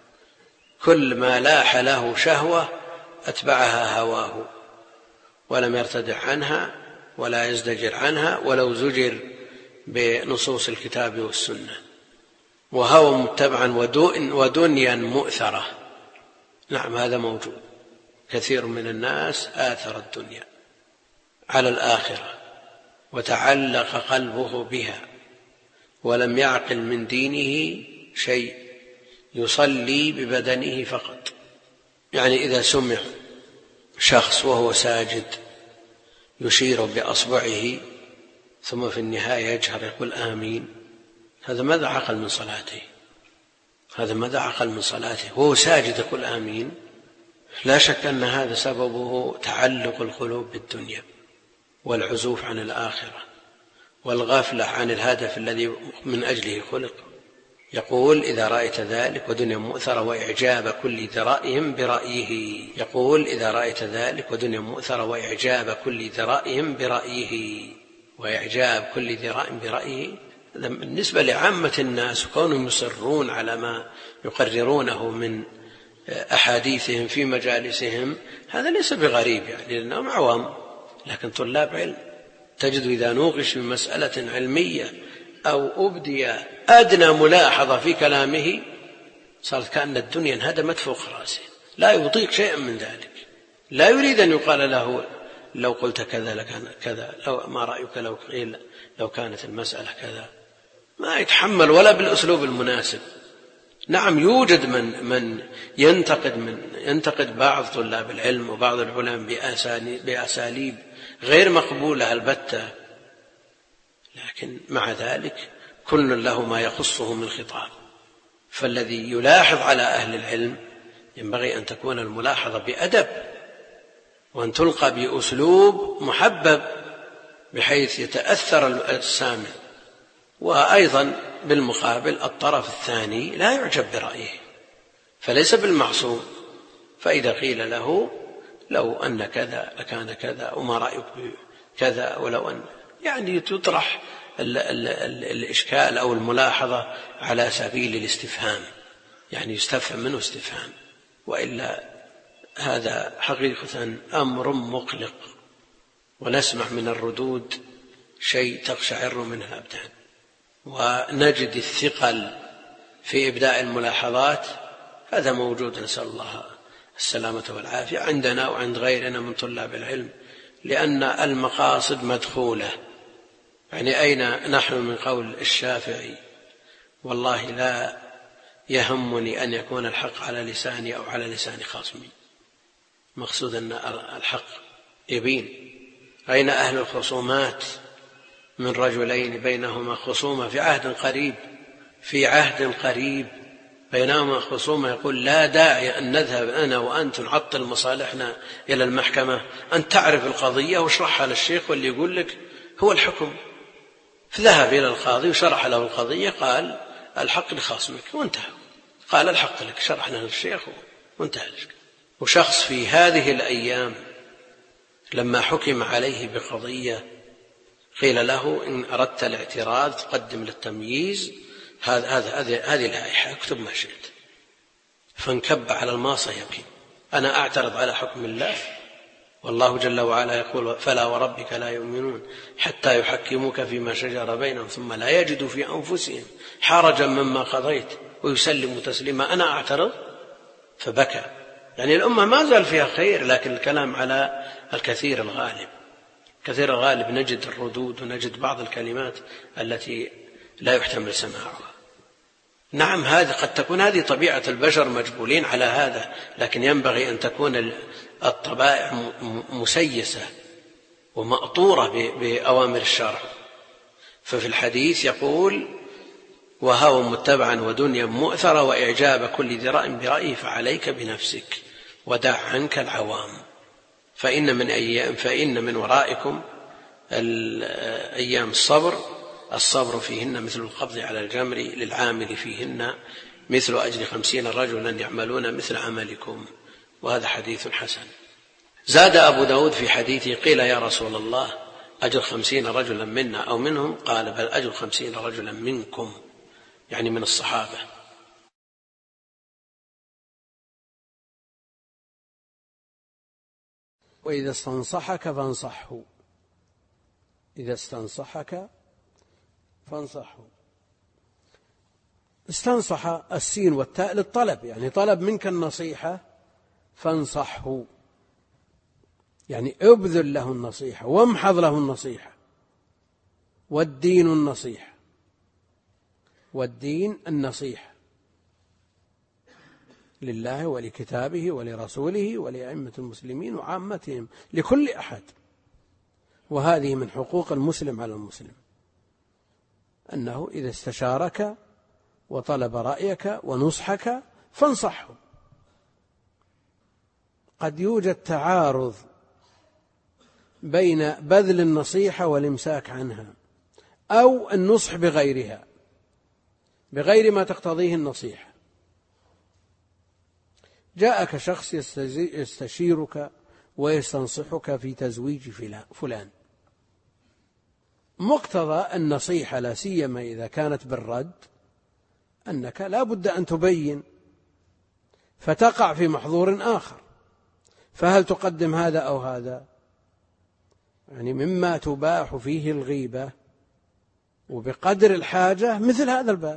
كل ما لاح له شهوة أتبعها هواه ولم يرتدع عنها ولا يزدجر عنها ولو زجر بنصوص الكتاب والسنة، وهوى متبعا ودنيا مؤثرة. نعم، هذا موجود. كثير من الناس آثر الدنيا على الآخرة وتعلق قلبه بها ولم يعقل من دينه شيء، يصلي ببدنه فقط. يعني إذا سمع شخص وهو ساجد يشير بأصبعه ثم في النهاية يجهر يقول آمين، هذا ماذا عقل من صلاته؟ هذا ماذا عقل من صلاته وهو ساجد يقول آمين؟ لا شك أن هذا سببه تعلق القلوب بالدنيا والعزوف عن الآخرة والغفلة عن الهدف الذي من أجله خلق. يقول: إذا رأيت ذلك ودنيا مؤثرة وإعجاب كل ذي رأي برأيه. يقول: إذا رأيت ذلك ودنيا مؤثرة وإعجاب كل ذي رأي برأيه. وإعجاب كل ذي رأي برأيه بالنسبة لعامة الناس، وكونهم يصرون على ما يقررونه من أحاديثهم في مجالسهم، هذا ليس بغريب، يعني لأنهم عوام، لكن طلاب علم تجد إذا نوقش بمسألة علمية أو أبدي أدنى ملاحظة في كلامه صارت كأن الدنيا انهدمت فوق رأسه، لا يطيق شيئا من ذلك، لا يريد أن يقال له لو قلت كذا لكان كذا، لو ما رأيك لو قيل لو كانت المسألة كذا، ما يتحمل ولا بالأسلوب المناسب. نعم، يوجد من من ينتقد من ينتقد بعض طلاب العلم وبعض العلماء بأساليب غير مقبولة البتة، لكن مع ذلك كل له ما يخصه من خطاب. فالذي يلاحظ على أهل العلم ينبغي أن تكون الملاحظة بأدب، وأن تلقى بأسلوب محبب بحيث يتأثر السامع. وأيضا بالمقابل الطرف الثاني لا يعجب برأيه، فليس بالمعصوم، فإذا قيل له لو أن كذا لكان كذا وما رأيك كذا، ولو أن يعني تطرح ال ال ال الإشكال أو الملاحظة على سبيل الاستفهام، يعني يستفهم منه استفهام، وإلا هذا حقيقة أمر مقلق، ونسمع من الردود شيء تقشعر منه الأبدان، ونجد الثقل في إبداء الملاحظات. هذا موجود، نسأل الله السلامة والعافية عندنا وعند غيرنا من طلاب العلم، لأن المقاصد مدخولة. يعني أين نحن من قول الشافعي: والله لا يهمني أن يكون الحق على لساني أو على لسان خصمي. مقصود أن الحق يبين. أين أهل الخصومات من رجلين بينهما خصومة في عهد قريب في عهد قريب بينهما خصومة، يقول: لا داعي أن نذهب أنا وأنت نعطل مصالحنا إلى المحكمة، أن تعرف القضية واشرحها للشيخ واللي يقول لك هو الحكم. فذهب إلى القاضي وشرح له القضية، قال: الحق لخصمك، وانتهى. قال: الحق لك، شرحنا للشيخ وانتهى لك. وشخص في هذه الأيام لما حكم عليه بقضية قيل له: إن أردت الاعتراض تقدم للتمييز هذه اللائحة، اكتب ما شئت. فانكب على الماصة يبكي: أنا أعترض على حكم الله، والله جل وعلا يقول: فلا وربك لا يؤمنون حتى يحكموك فيما شجر بينهم ثم لا يجدوا في أنفسهم حرجا مما قضيت ويسلموا تسليما، أنا أعترض. فبكى. يعني الأمة ما زال فيها خير، لكن الكلام على الكثير الغالب. كثير الغالب نجد الردود ونجد بعض الكلمات التي لا يحتمل سماعها. نعم، هذه قد تكون هذه طبيعة البشر، مجبولين على هذا، لكن ينبغي أن تكون الطبائع مسيسة ومأطورة بأوامر الشرع. ففي الحديث يقول: وهوى متبعا ودنيا مؤثرة وإعجاب كل ذراء برأيه فعليك بنفسك ودع عنك العوام، فإن من, أيام فإن من ورائكم الأيام الصبر الصبر فيهن مثل القبض على الجمر للعامل فيهن مثل أجر خمسين رجلا يعملون مثل عملكم. وهذا حديث حسن. زاد أبو داود في حديثه: قيل يا رسول الله أجر خمسين رجلا منا أو منهم؟ قال: بل أجر خمسين رجلا منكم، يعني من الصحابة. وإذا استنصحك فانصحه إذا استنصحك فانصحه. استنصح السين والتاء للطلب، يعني طلب منك النصيحة، فانصحه يعني ابذل له النصيحة وامحض له النصيحة. والدين النصيحة، والدين النصيحة لله ولكتابه ولرسوله ولأئمة المسلمين وعامتهم، لكل أحد. وهذه من حقوق المسلم على المسلم، أنه إذا استشارك وطلب رأيك ونصحك فانصحه. قد يوجد تعارض بين بذل النصيحة والإمساك عنها، أو النصح بغيرها بغير ما تقتضيه النصيحة. جاءك شخص يستشيرك ويستنصحك في تزويج فلان، مقتضى النصيحة لا سيما إذا كانت بالرد أنك لا بد أن تبين، فتقع في محظور آخر. فهل تقدم هذا أو هذا؟ يعني مما تباح فيه الغيبة وبقدر الحاجة مثل هذا الباب،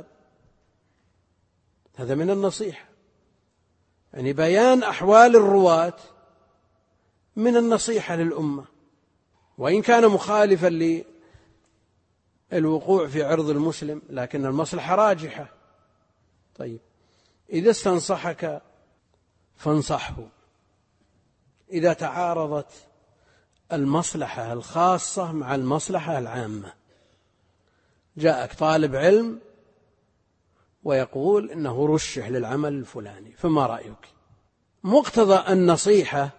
هذا من النصيحة. يعني بيان أحوال الرواة من النصيحة للأمة، وإن كان مخالفا للوقوع في عرض المسلم، لكن المصلحة راجحة. طيب، إذا استنصحك فانصحه. إذا تعارضت المصلحة الخاصة مع المصلحة العامة، جاءك طالب علم ويقول إنه رشح للعمل الفلاني، فما رأيك؟ مقتضى النصيحة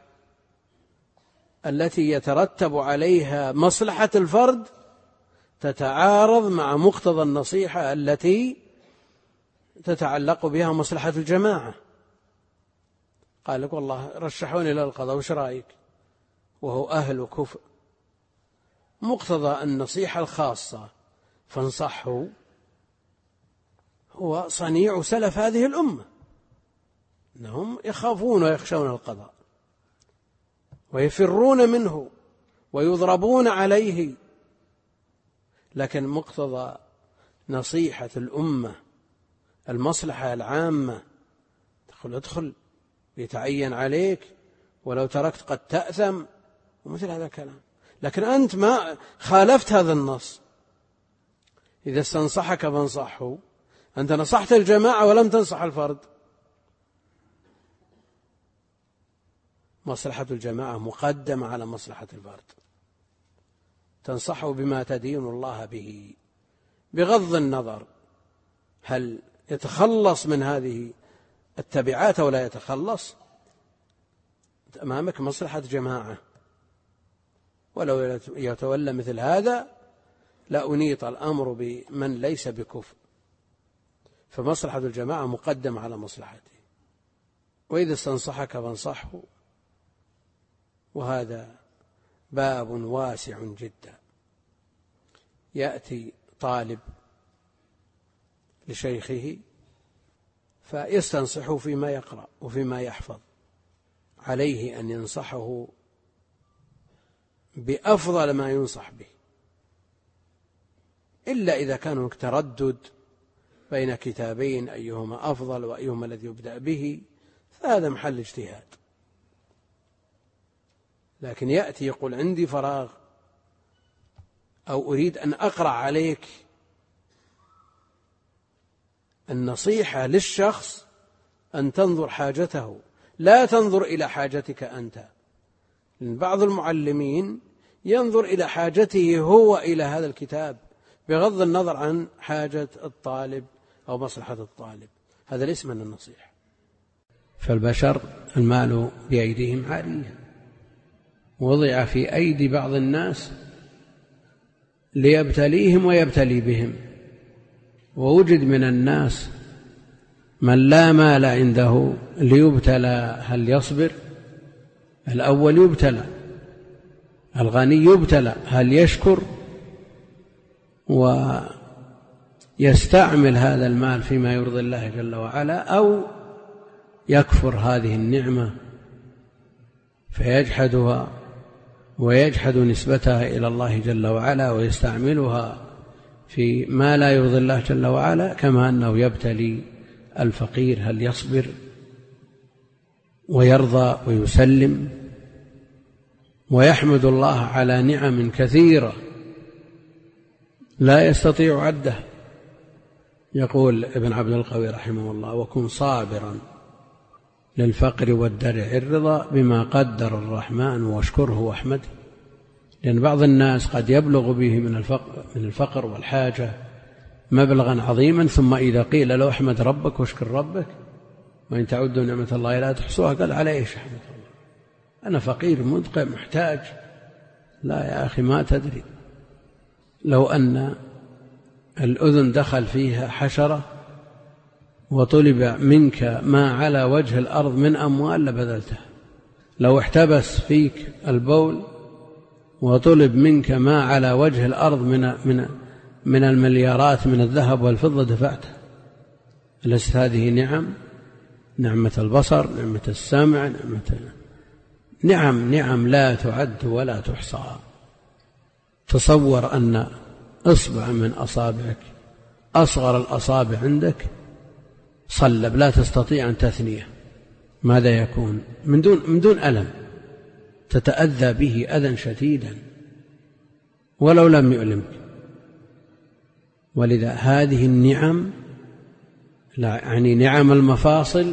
التي يترتب عليها مصلحة الفرد تتعارض مع مقتضى النصيحة التي تتعلق بها مصلحة الجماعة. قال لك: والله رشحوني للقضاء، وش رأيك؟ وهو أهل كفر. مقتضى النصيحة الخاصة فانصحه هو صنيع سلف هذه الأمة، أنهم يخافون ويخشون القضاء. ويفرون منه ويضربون عليه. لكن مقتضى نصيحة الأمة المصلحة العامة تقول ادخل يتعين عليك ولو تركت قد تأثم ومثل هذا الكلام. لكن أنت ما خالفت هذا النص، إذا استنصحك فانصحه. أنت نصحت الجماعة ولم تنصح الفرد. مصلحة الجماعة مقدمة على مصلحة الفرد. تنصحه بما تدين الله به بغض النظر هل يتخلص من هذه التبعات أو لا يتخلص. أمامك مصلحة جماعة، ولو يتولى مثل هذا لا أنيط الأمر بمن ليس بكفء. فمصلحة الجماعة مقدم على مصلحته، وإذا استنصحك فانصحه. وهذا باب واسع جدا. يأتي طالب لشيخه فيستنصحه فيما يقرأ وفيما يحفظ، عليه أن ينصحه بأفضل ما ينصح به، إلا إذا كان هناك تردد بين كتابين أيهما أفضل وأيهما الذي يبدأ به، فهذا محل اجتهاد. لكن يأتي يقول عندي فراغ أو أريد أن أقرأ عليك، النصيحة للشخص أن تنظر حاجته، لا تنظر إلى حاجتك أنت. لأن بعض المعلمين ينظر إلى حاجته هو إلى هذا الكتاب بغض النظر عن حاجة الطالب أو مصلحة الطالب. هذا ليس من النصيحة. فالبشر المال بأيديهم عارية، وضع في أيدي بعض الناس ليبتليهم ويبتلي بهم. ووجد من الناس من لا مال عنده ليبتلى، هل يصبر؟ الأول يبتلى، الغني يبتلى، هل يشكر ويستعمل هذا المال فيما يرضي الله جل وعلا، أو يكفر هذه النعمة فيجحدها ويجحد نسبتها إلى الله جل وعلا ويستعملها في ما لا يرضي الله جل وعلا. كما أنه يبتلي الفقير، هل يصبر ويرضى ويسلم ويحمد الله على نعم كثيرة لا يستطيع عده. يقول ابن عبد القوي رحمه الله: وكن صابرا للفقر والدرع الرضا بما قدر الرحمن واشكره واحمده. لأن بعض الناس قد يبلغ به من الفقر, من الفقر والحاجة مبلغا عظيما، ثم إذا قيل له احمد ربك واشكر ربك وإن تعدوا نعمة الله لا تحصوها، قال على إيش أحمد الله؟ أنا فقير مدقع محتاج. لا يا أخي، ما تدري، لو أن الأذن دخل فيها حشرة وطلب منك ما على وجه الأرض من أموال لبذلتها. لو احتبس فيك البول وطلب منك ما على وجه الأرض من من من المليارات من الذهب والفضة دفعته. أليست هذه نعم؟ نعمة البصر، نعمة السمع، نعمة نعم نعم لا تعد ولا تحصى. تصور أن إصبع من أصابعك، أصغر الأصابع عندك، صلب لا تستطيع أن تثنيه، ماذا يكون؟ من دون من دون ألم، تتأذى به أذى شديدا ولو لم يؤلمك. ولذا هذه النعم، يعني نعم المفاصل،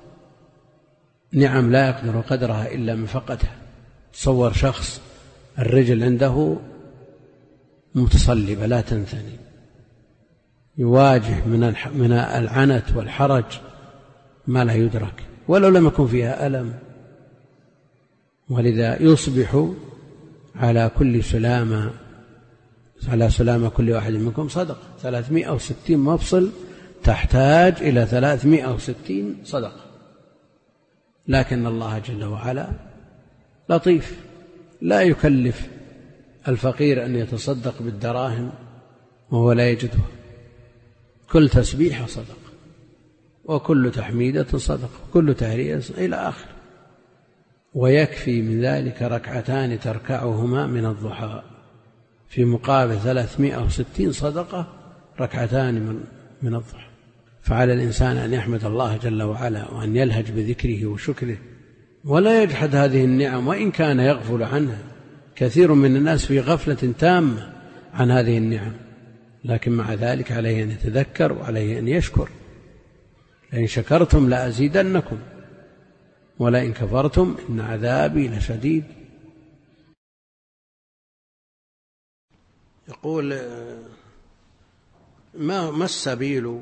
نعم لا يقدر قدرها إلا من فقدها. تصور شخص الرجل عنده متصلبة لا تنثني، يواجه من من العنت والحرج ما لا يدرك ولو لم يكن فيها ألم. ولذا يصبح على كل سلامة على سلامة كل واحد منكم صدقة. ثلاثمائة وستين مفصل تحتاج إلى ثلاثمائة وستين صدقة. لكن الله جل وعلا لطيف، لا يكلف الفقير أن يتصدق بالدراهم وهو لا يجدها. كل تسبيحة صدقة، وكل تحميدة صدقة، وكل تهرية إلى آخر. ويكفي من ذلك ركعتان تركعهما من الضحى في مقابل ثلاثمائة وستين صدقة ركعتان من, من الضحى. فعلى الإنسان أن يحمد الله جل وعلا وأن يلهج بذكره وشكره ولا يجحد هذه النعم وإن كان يغفل عنها. كثير من الناس في غفلة تامة عن هذه النعم، لكن مع ذلك عليه أن يتذكر وعليه أن يشكر. لئن شكرتم لأزيدنكم ولئن كفرتم إن عذابي لشديد. يقول ما ما السبيل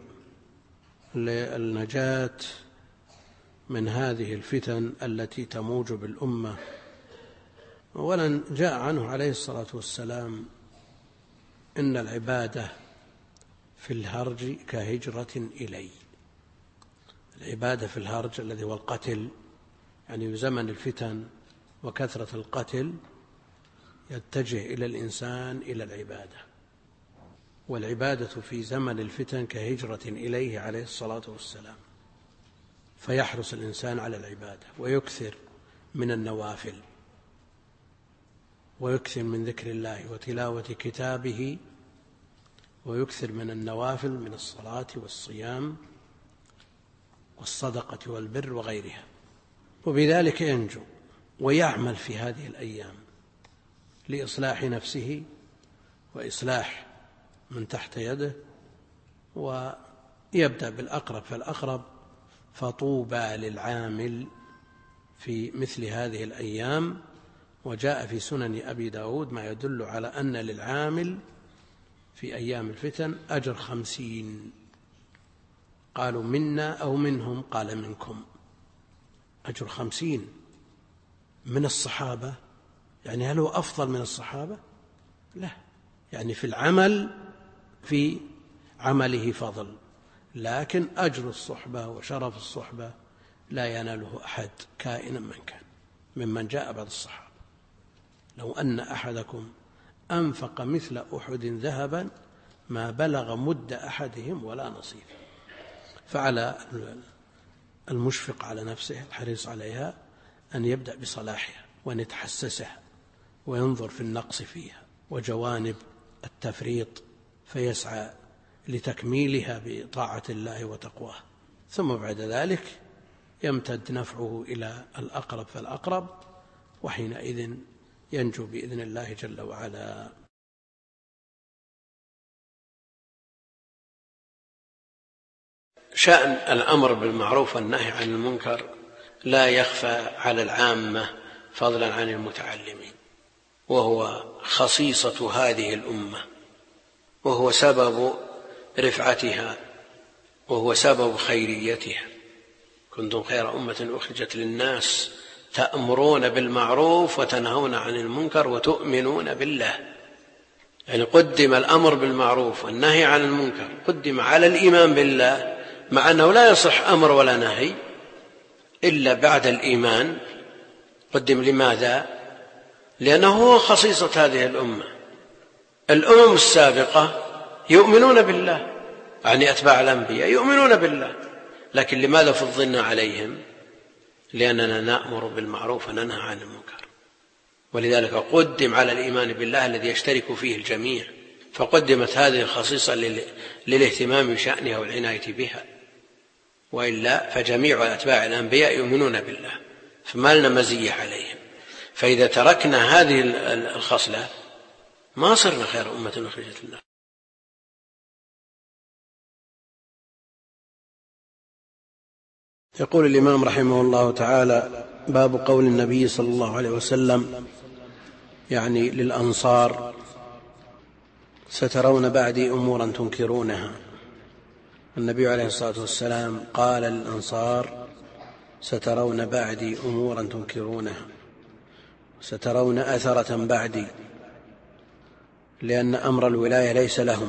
للنجاة من هذه الفتن التي تموج بالأمة؟ أولا جاء عنه عليه الصلاة والسلام إن العبادة في الهرج كهجرة إلي. العبادة في الهرج الذي هو القتل، يعني زمن الفتن وكثرة القتل يتجه إلى الإنسان إلى العبادة، والعبادة في زمن الفتن كهجرة إليه عليه الصلاة والسلام. فيحرص الإنسان على العبادة ويكثر من النوافل ويكثر من ذكر الله وتلاوة كتابه ويكثر من النوافل من الصلاة والصيام والصدقة والبر وغيرها، وبذلك ينجو ويعمل في هذه الأيام لإصلاح نفسه وإصلاح من تحت يده، ويبدأ بالأقرب فالأقرب. فطوبى للعامل في مثل هذه الأيام. وجاء في سنن أبي داود ما يدل على أن للعامل في أيام الفتن أجر خمسين. قالوا منا أو منهم؟ قال منكم. أجر خمسين من الصحابة، يعني هل هو أفضل من الصحابة؟ لا، يعني في العمل في عمله فضل، لكن أجر الصحبة وشرف الصحبة لا يناله أحد كائنا من كان ممن جاء بعد الصحابة. لو أن أحدكم أنفق مثل أحد ذهبا ما بلغ مد أحدهم ولا نصيف. فعلى المشفق على نفسه الحريص عليها أن يبدأ بصلاحها وأن يتحسسها وينظر في النقص فيها وجوانب التفريط فيسعى لتكميلها بطاعة الله وتقواه، ثم بعد ذلك يمتد نفعه إلى الأقرب فالأقرب، وحينئذ ينجو بإذن الله جل وعلا. شأن الأمر بالمعروف والنهي عن المنكر لا يخفى على العامة فضلا عن المتعلمين، وهو خصيصة هذه الأمة، وهو سبب رفعتها، وهو سبب خيريتها. كنتم خير أمة أخرجت للناس تأمرون بالمعروف وتنهون عن المنكر وتؤمنون بالله. يعني قدم الأمر بالمعروف والنهي عن المنكر قدم على الإيمان بالله، مع أنه لا يصح أمر ولا نهي إلا بعد الإيمان. قدم لماذا؟ لأنه هو خصيصة هذه الأمة. الأمم السابقة يؤمنون بالله، يعني أتباع الأنبياء يؤمنون بالله، لكن لماذا فضلنا عليهم؟ لأننا نأمر بالمعروف وننهى عن المنكر، ولذلك قدم على الإيمان بالله الذي يشترك فيه الجميع. فقدمت هذه الخصيصة للاهتمام بشأنها والعناية بها، وإلا فجميع أتباع الأنبياء يؤمنون بالله، فما لنا مزية عليهم. فإذا تركنا هذه الخصلة ما صرنا خير أمة أخرجت للناس. يقول الإمام رحمه الله تعالى: باب قول النبي صلى الله عليه وسلم يعني للأنصار: سترون بعدي أمورا تنكرونها. النبي عليه الصلاة والسلام قال للأنصار: سترون بعدي أمورا تنكرونها، سترون أثرة بعدي، لأن أمر الولاية ليس لهم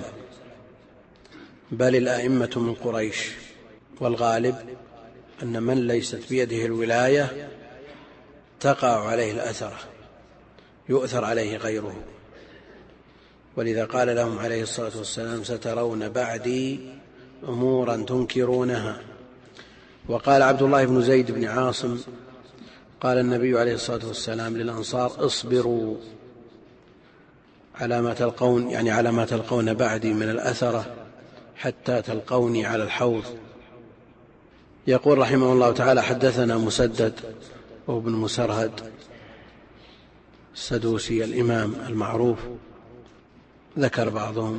بل الأئمة من قريش، والغالب أن من ليست بيده الولاية تقع عليه الأثرة، يؤثر عليه غيره. ولذا قال لهم عليه الصلاة والسلام: سترون بعدي أمورا تنكرونها. وقال عبد الله بن زيد بن عاصم: قال النبي عليه الصلاة والسلام للأنصار: اصبروا على ما تلقون، يعني على ما تلقون بعدي من الأثرة حتى تلقوني على الحوض. يقول رحمه الله تعالى: حدثنا مسدد وابن مسرهد السدوسي الإمام المعروف، ذكر بعضهم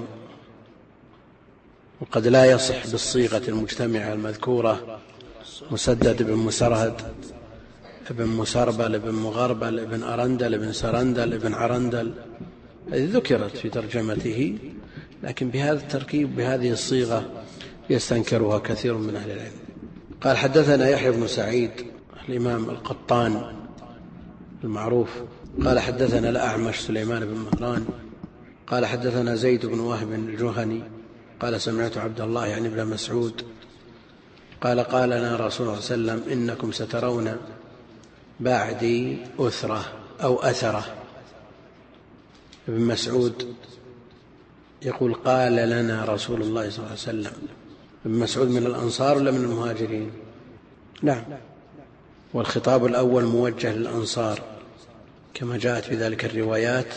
وقد لا يصح بالصيغة المجتمعة المذكورة: مسدد بن مسرهد ابن مسربل ابن مغربل ابن أرندل ابن سرندل ابن عرندل، هذه ذكرت في ترجمته، لكن بهذا التركيب بهذه الصيغة يستنكرها كثير من أهل العلم. قال: حدثنا يحيى بن سعيد الإمام القطان المعروف قال: حدثنا الأعمش سليمان بن مهران قال: حدثنا زيد بن وهب الجهني قال: سمعت عبد الله يعني ابن مسعود قال: قال لنا رسول الله صلى الله عليه وسلم: إنكم سترون بعدي أثرة أو أثرة. ابن مسعود يقول: قال لنا رسول الله صلى الله عليه وسلم. ابن مسعود من الأنصار ولا من المهاجرين؟ نعم، والخطاب الأول موجه للأنصار كما جاءت في ذلك الروايات،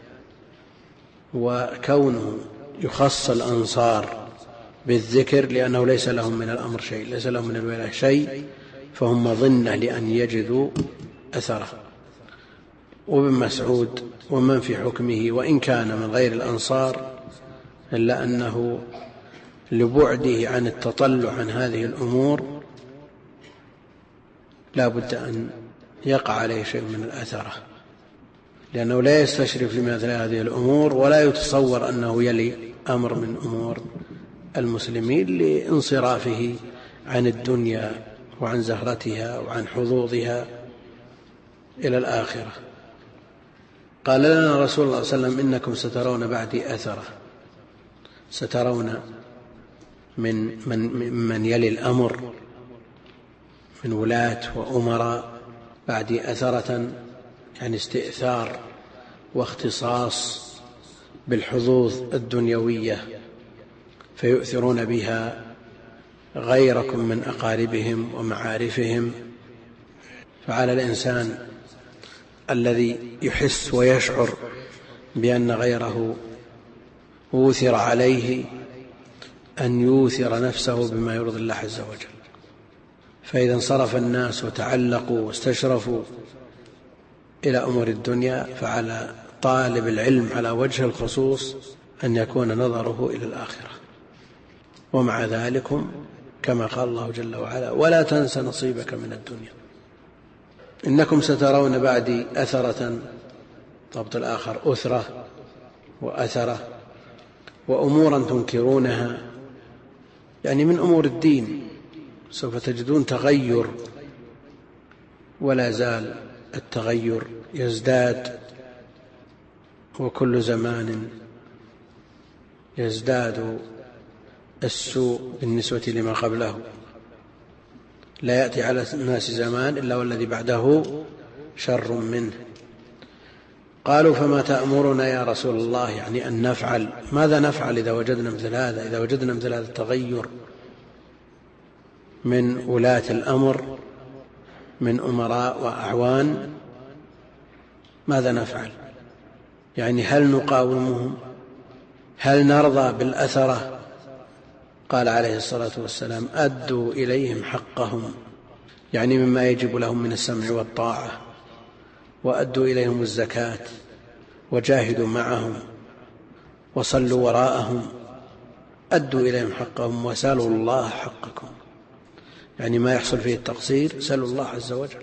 وكونه يخص الأنصار بالذكر لأنه ليس لهم من الأمر شيء، ليس لهم من الولاية شيء، فهم مظنة لأن يجدوا أثره. وابن مسعود ومن في حكمه وإن كان من غير الأنصار، إلا أنه لبعده عن التطلع عن هذه الأمور لا بد أن يقع عليه شيء من الأثرة، لأنه لا يستشرف لمثل هذه الأمور ولا يتصور أنه يلي أمر من أمور المسلمين لانصرافه عن الدنيا وعن زهرتها وعن حظوظها إلى الآخرة. قال لنا رسول الله صلى الله عليه وسلم: إنكم سترون بعدي أثرة. سترون من, من, من يلي الأمر من ولاة وأمراء بعدي أثرة، يعني استئثار واختصاص بالحظوظ الدنيوية، فيؤثرون بها غيركم من أقاربهم ومعارفهم. فعلى الإنسان الذي يحس ويشعر بأن غيره أوثر عليه أن يوثر نفسه بما يرضي الله عز وجل. فإذا انصرف الناس وتعلقوا واستشرفوا إلى أمور الدنيا، فعلى طالب العلم على وجه الخصوص أن يكون نظره إلى الآخرة. ومع ذلك كما قال الله جل وعلا: ولا تنس نصيبك من الدنيا. إنكم سترون بعدي أثرة، ضبط الآخر أثرة وأثرة، وأمورا تنكرونها، يعني من أمور الدين سوف تجدون تغير، ولا زال التغير يزداد، وكل زمان يزداد السوء بالنسبة لما قبله. لا يأتي على الناس زمان إلا والذي بعده شر منه. قالوا: فما تأمرنا يا رسول الله؟ يعني أن نفعل، ماذا نفعل إذا وجدنا مثل هذا؟ إذا وجدنا مثل هذا التغير من ولاة الأمر من أمراء وأعوان، ماذا نفعل؟ يعني هل نقاومهم؟ هل نرضى بالأثرة؟ قال عليه الصلاة والسلام: أدوا إليهم حقهم، يعني مما يجب لهم من السمع والطاعة، وأدوا إليهم الزكاة، وجاهدوا معهم، وصلوا وراءهم. أدوا إليهم حقهم وسالوا الله حقكم، يعني ما يحصل فيه التقصير سلوا الله عز وجل.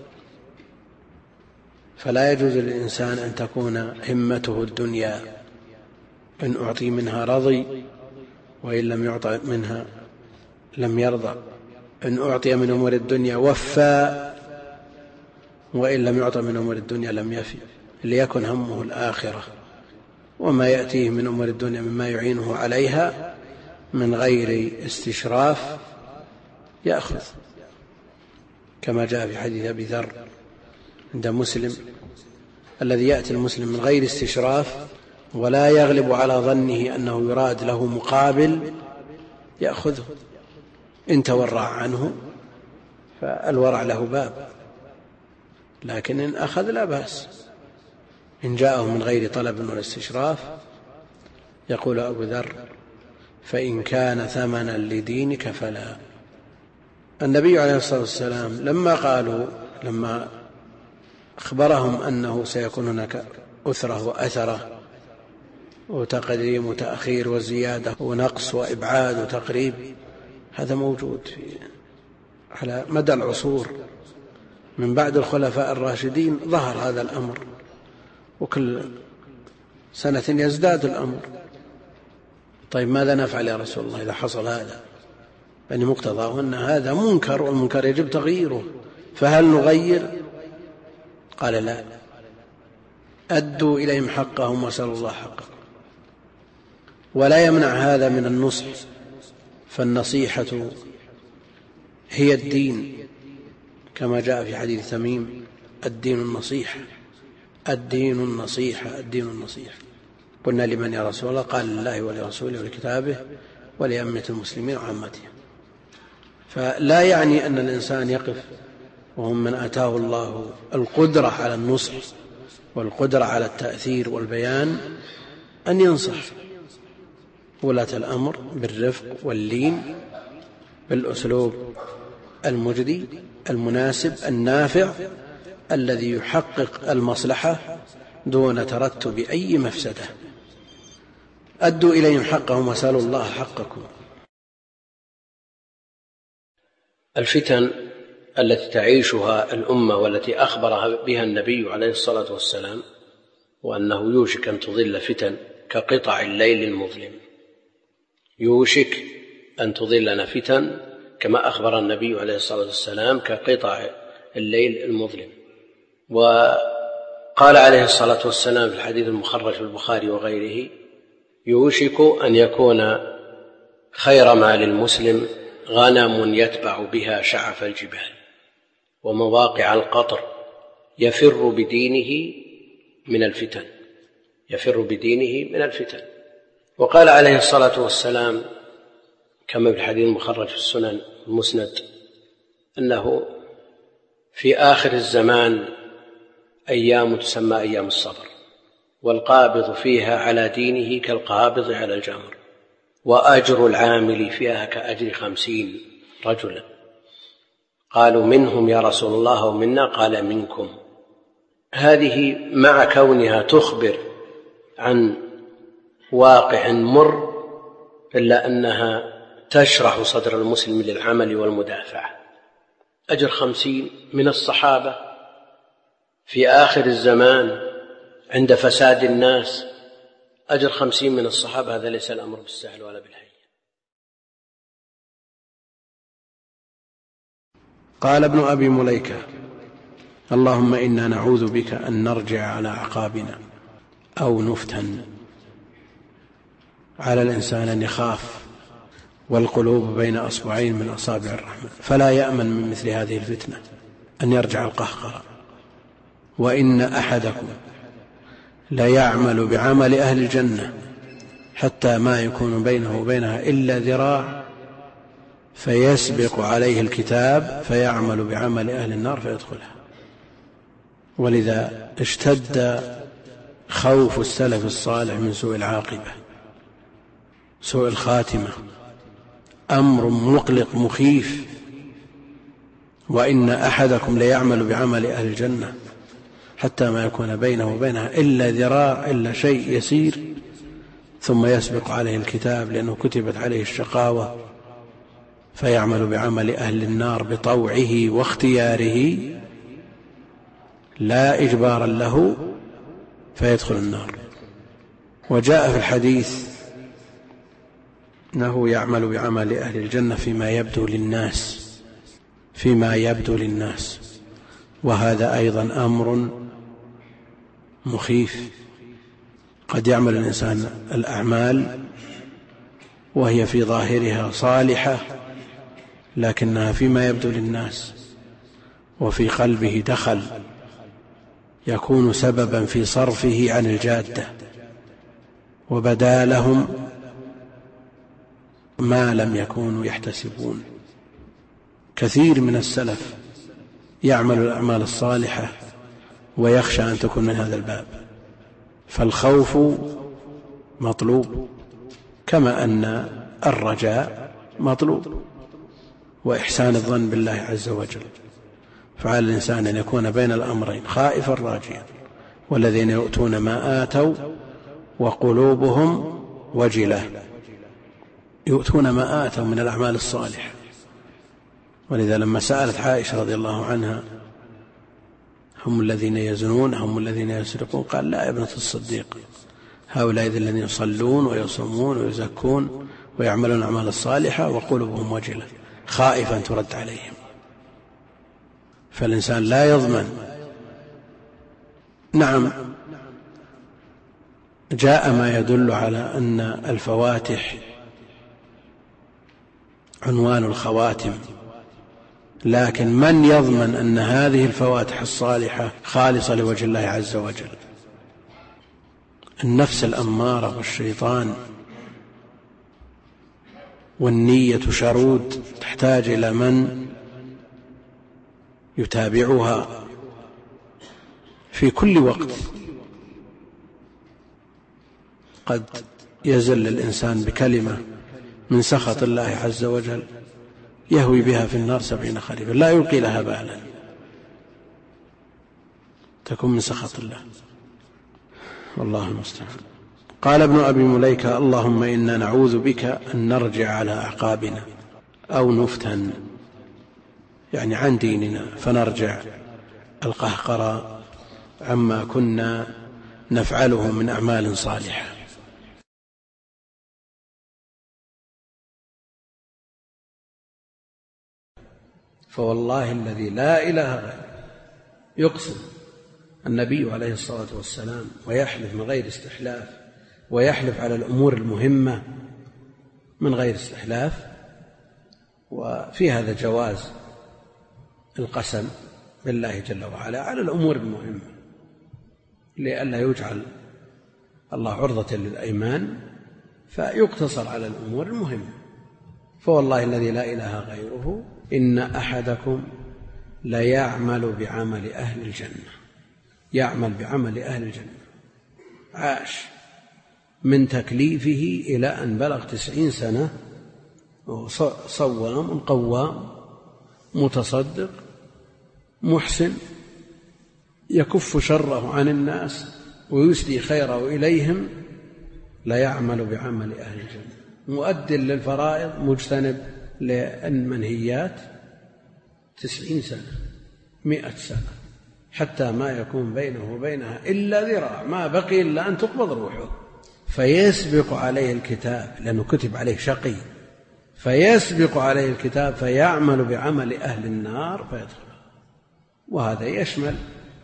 فلا يجوز للإنسان أن تكون همته الدنيا، إن أعطي منها رضي، وإن لم يعطى منها لم يرضى. إن أعطي من أمور الدنيا وفى، وإن لم يعطى من أمور الدنيا لم يفي. ليكن همه الآخرة، وما يأتيه من أمور الدنيا مما يعينه عليها من غير استشراف يأخذ، كما جاء في حديث أبي ذر عند مسلم: الذي يأتي المسلم من غير استشراف ولا يغلب على ظنه أنه يراد له مقابل يأخذه. إن تورع عنه فالورع له باب، لكن إن أخذ لا بأس. إن جاءه من غير طلب ولا استشراف يقول أبو ذر: فإن كان ثمنا لدينك فلا. النبي عليه الصلاة والسلام لما قالوا لما أخبرهم أنه سيكون هناك أثرة وأثرة وتقديم وتأخير وزيادة ونقص وإبعاد وتقريب، هذا موجود في على مدى العصور من بعد الخلفاء الراشدين. ظهر هذا الأمر وكل سنة يزداد الأمر. طيب ماذا نفعل يا رسول الله إذا حصل هذا؟ يعني مقتضاه أن هذا منكر والمنكر يجب تغييره، فهل نغير؟ قال: لا، أدوا إليهم حقهم وسألوا الله حقهم. ولا يمنع هذا من النصح، فالنصيحة هي الدين، كما جاء في حديث تميم: الدين النصيحة، الدين النصيحة، الدين النصيحة. قلنا: لمن يا رسول الله؟ قال: لله ولرسوله ولكتابه ولأئمة المسلمين وعامتهم. فلا يعني أن الإنسان يقف وهم من آتاه الله القدرة على النصح والقدرة على التأثير والبيان أن ينصح ولاة الأمر بالرفق واللين، بالأسلوب المجدي المناسب النافع الذي يحقق المصلحة دون ترتب أي مفسدة. أدوا إليهم حقهم وسألوا الله حقكم. الفتن التي تعيشها الأمة والتي أخبر بها النبي عليه الصلاة والسلام وأنه يوشك أن تضل فتن كقطع الليل المظلم، يوشك أن تضلنا فتن كما أخبر النبي عليه الصلاة والسلام كقطع الليل المظلم. وقال عليه الصلاة والسلام في الحديث المخرج في البخاري وغيره: يوشك أن يكون خير ما للمسلم غنم يتبع بها شعف الجبال ومواقع القطر يفر بدينه من الفتن، يفر بدينه من الفتن. وقال عليه الصلاة والسلام كما في الحديث المخرج في السنن المسند أنه في آخر الزمان أيام تسمى أيام الصبر، والقابض فيها على دينه كالقابض على الجمر، وأجر العامل فيها كأجر خمسين رجلا. قالوا: منهم يا رسول الله ومنا؟ قال: منكم. هذه مع كونها تخبر عن واقع مر إلا أنها تشرح صدر المسلم للعمل والمدافعة. أجر خمسين من الصحابة في آخر الزمان عند فساد الناس، أجر خمسين من الصحابة، هذا ليس الأمر بالسهل ولا بالهين. قال ابن أبي مليكة: اللهم إنا نعوذ بك أن نرجع على أعقابنا أو نفتن. على الإنسان أن يخاف والقلوب بين أصبعين من أصابع الرحمن، فلا يأمن من مثل هذه الفتنة أن يرجع القهقرة. وإن أحدكم ليعمل بعمل أهل الجنة حتى ما يكون بينه وبينها إلا ذراع فيسبق عليه الكتاب فيعمل بعمل أهل النار فيدخلها. ولذا اشتد خوف السلف الصالح من سوء العاقبة، سوء الخاتمة، أمر مقلق مخيف. وإن أحدكم ليعمل بعمل أهل الجنة حتى ما يكون بينه وبينها إلا ذراع، إلا شيء يسير، ثم يسبق عليه الكتاب لأنه كتبت عليه الشقاوة فيعمل بعمل أهل النار بطوعه واختياره لا إجبارا له فيدخل النار. وجاء في الحديث أنه يعمل بعمل أهل الجنة فيما يبدو للناس، فيما يبدو للناس، وهذا أيضا أمر مخيف. قد يعمل الإنسان الأعمال وهي في ظاهرها صالحة لكنها فيما يبدو للناس وفي قلبه دخل يكون سببا في صرفه عن الجادة، وبدا لهم ما لم يكونوا يحتسبون. كثير من السلف يعمل الأعمال الصالحة ويخشى أن تكون من هذا الباب. فالخوف مطلوب كما أن الرجاء مطلوب، وإحسان الظن بالله عز وجل. فعلى الإنسان أن يكون بين الأمرين خائفا راجيا. والذين يؤتون ما آتوا وقلوبهم وجلة، يؤتون ما آتوا من الأعمال الصالحة. ولذا لما سألت عائشة رضي الله عنها هم الذين يزنون هم الذين يسرقون، قال لا يا ابنة الصديق، هؤلاء الذين يصلون ويصومون ويزكون ويعملون الأعمال الصالحة وقلوبهم وجلة، خائفا ترد عليهم. فالإنسان لا يضمن. نعم، جاء ما يدل على أن الفواتح عنوان الخواتم، لكن من يضمن أن هذه الفواتح الصالحة خالصة لوجه الله عز وجل؟ النفس الأمارة والشيطان والنية شرود، تحتاج إلى من يتابعها في كل وقت. قد يزل الإنسان بكلمة من سخط الله عز وجل يهوي بها في النار سبعين خريفا لا يلقي لها بالا، تكون من سخط الله، والله المستعان. قال ابن أبي مليكة: اللهم إنا نعوذ بك أن نرجع على أعقابنا أو نفتن، يعني عن ديننا، فنرجع القهقرة عما كنا نفعله من أعمال صالحة. فوالله الذي لا إله غيره، يقسم النبي عليه الصلاة والسلام ويحلف من غير استحلاف، ويحلف على الأمور المهمة من غير استحلاف. وفي هذا جواز القسم بالله جل وعلا على الأمور المهمة لئلا يجعل الله عرضة للأيمان، فيقتصر على الأمور المهمة. فوالله الذي لا إله غيره إن أحدكم ليعمل بعمل أهل الجنة، يعمل بعمل أهل الجنة، عاش من تكليفه إلى أن بلغ تسعين سنة، صوام قوام متصدق محسن، يكف شره عن الناس ويسدي خيره إليهم، لا يعمل بعمل أهل الجنة، مؤد للفرائض مجتنب للمنهيات، تسعين سنة مئة سنة، حتى ما يكون بينه وبينها إلا ذراع، ما بقي إلا أن تقبض روحه، فيسبق عليه الكتاب لأنه كتب عليه شقي، فيسبق عليه الكتاب فيعمل بعمل أهل النار فيدخل. وهذا يشمل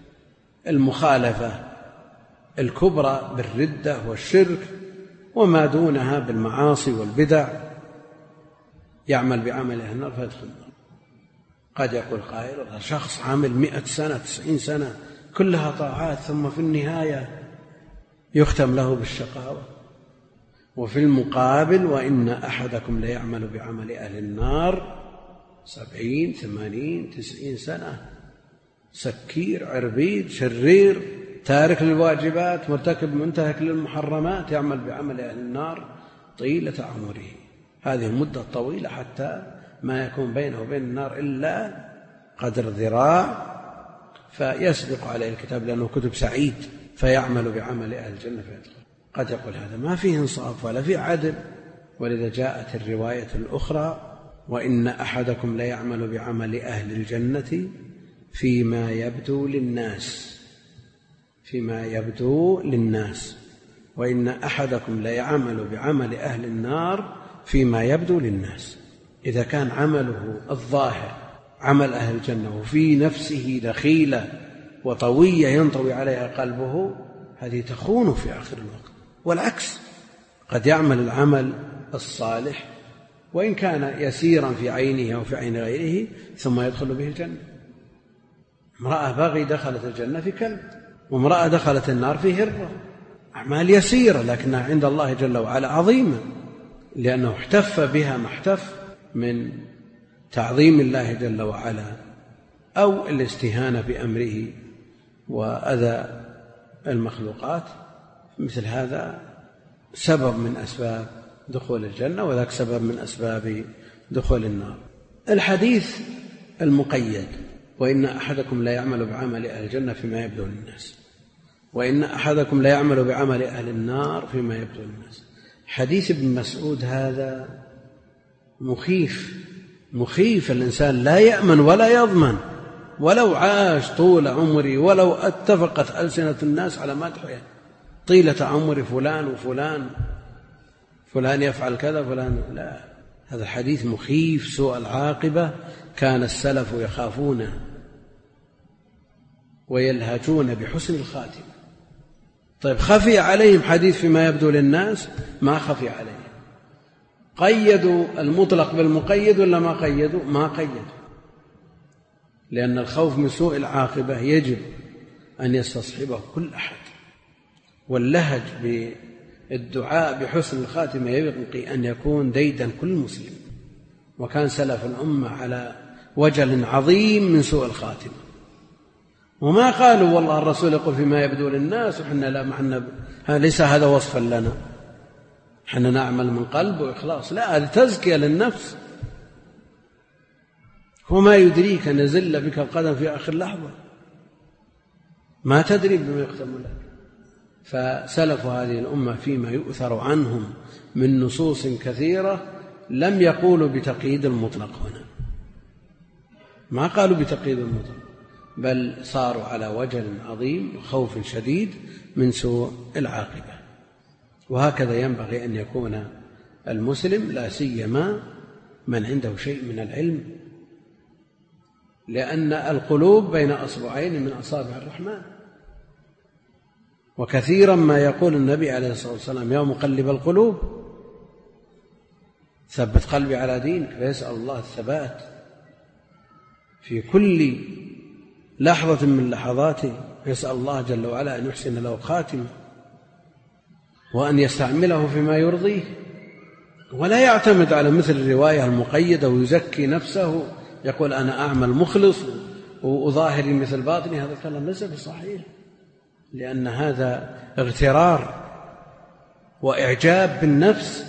المخالفة الكبرى بالردة والشرك وما دونها بالمعاصي والبدع، يعمل بعمل أهل النار فيدخل النار. قد يقول قائل: شخص عامل مئة سنة تسعين سنة كلها طاعات، ثم في النهاية يختم له بالشقاوة. وفي المقابل: وإن أحدكم ليعمل بعمل أهل النار سبعين ثمانين تسعين سنة، سكير عربيد شرير تارك للواجبات مرتكب منتهك للمحرمات، يعمل بعمل أهل النار طيلة عمره. هذه المدة الطويلة حتى ما يكون بينه وبين النار إلا قدر ذراع، فيسبق عليه الكتاب لأنه كتب سعيد، فيعمل بعمل أهل الجنة فيدخل. قد يقول هذا ما فيه انصاف ولا فيه عدل، ولذا جاءت الرواية الأخرى: وإن أحدكم ليعمل بعمل أهل الجنة فيما يبدو للناس، فيما يبدو للناس، وإن أحدكم ليعمل بعمل أهل النار فيما يبدو للناس. إذا كان عمله الظاهر عمل أهل الجنة وفي نفسه دخيلة وطوية ينطوي عليها قلبه، هذه تخون في آخر الوقت. والعكس، قد يعمل العمل الصالح وإن كان يسيرا في عينه أو في عين غيره ثم يدخل به الجنة. امرأة بغي دخلت الجنة في كلب، وامرأة دخلت النار في هرة، أعمال يسيرة لكنها عند الله جل وعلا عظيمة، لأنه احتف بها ما احتف من تعظيم الله جل وعلا أو الاستهانة بأمره وأذى المخلوقات، مثل هذا سبب من أسباب دخول الجنة، وذاك سبب من أسباب دخول النار. الحديث المقيد: وإن أحدكم لا يعمل بعمل أهل الجنة فيما يبدو للناس، وإن أحدكم لا يعمل بعمل أهل النار فيما يبدو للناس. حديث ابن مسعود هذا مخيف مخيف. الإنسان لا يأمن ولا يضمن، ولو عاش طول عمري، ولو اتفقت ألسنة الناس على مدحه طيلة عمر فلان وفلان، فلان يفعل كذا فلان، لا، هذا حديث مخيف سوء العاقبة. كان السلف يخافونه ويلهجون بحسن الخاتمة. طيب خفي عليهم حديث فيما يبدو للناس؟ ما خفي عليهم. قيدوا المطلق بالمقيد ولا ما قيدوا؟ ما قيدوا، لأن الخوف من سوء العاقبة يجب أن يستصحبه كل أحد، واللهج بالدعاء بحسن الخاتمة يبقي أن يكون ديدا كل مسلم. وكان سلف الأمة على وجل عظيم من سوء الخاتمة، وما قالوا والله الرسول يقول فيما يبدو للناس وحنا لا معنا، ليس هذا وصفا لنا، حنا نعمل من قلب وإخلاص، لا، هذه تزكية للنفس. وما يدريك أن يزل بك القدم في آخر لحظة، ما تدري بما يختم لك. فسلف هذه الأمة فيما يؤثر عنهم من نصوص كثيرة لم يقولوا بتقييد المطلق هنا، ما قالوا بتقييد المطلق، بل صاروا على وجل عظيم وخوف شديد من سوء العاقبة. وهكذا ينبغي أن يكون المسلم، لا سيما من عنده شيء من العلم، لأن القلوب بين أصبعين من أصابع الرحمن. وكثيرا ما يقول النبي عليه الصلاة والسلام: يا مقلب القلوب ثبت قلبي على دينك. فيسأل الله الثبات في كل لحظة من لحظاته، يسأل الله جل وعلا أن يحسن له خاتمة وأن يستعمله فيما يرضيه، ولا يعتمد على مثل الرواية المقيدة ويزكي نفسه، يقول أنا أعمل مخلص وأظاهري مثل باطني. هذا الكلام ليس بصحيح، لأن هذا اغترار وإعجاب بالنفس،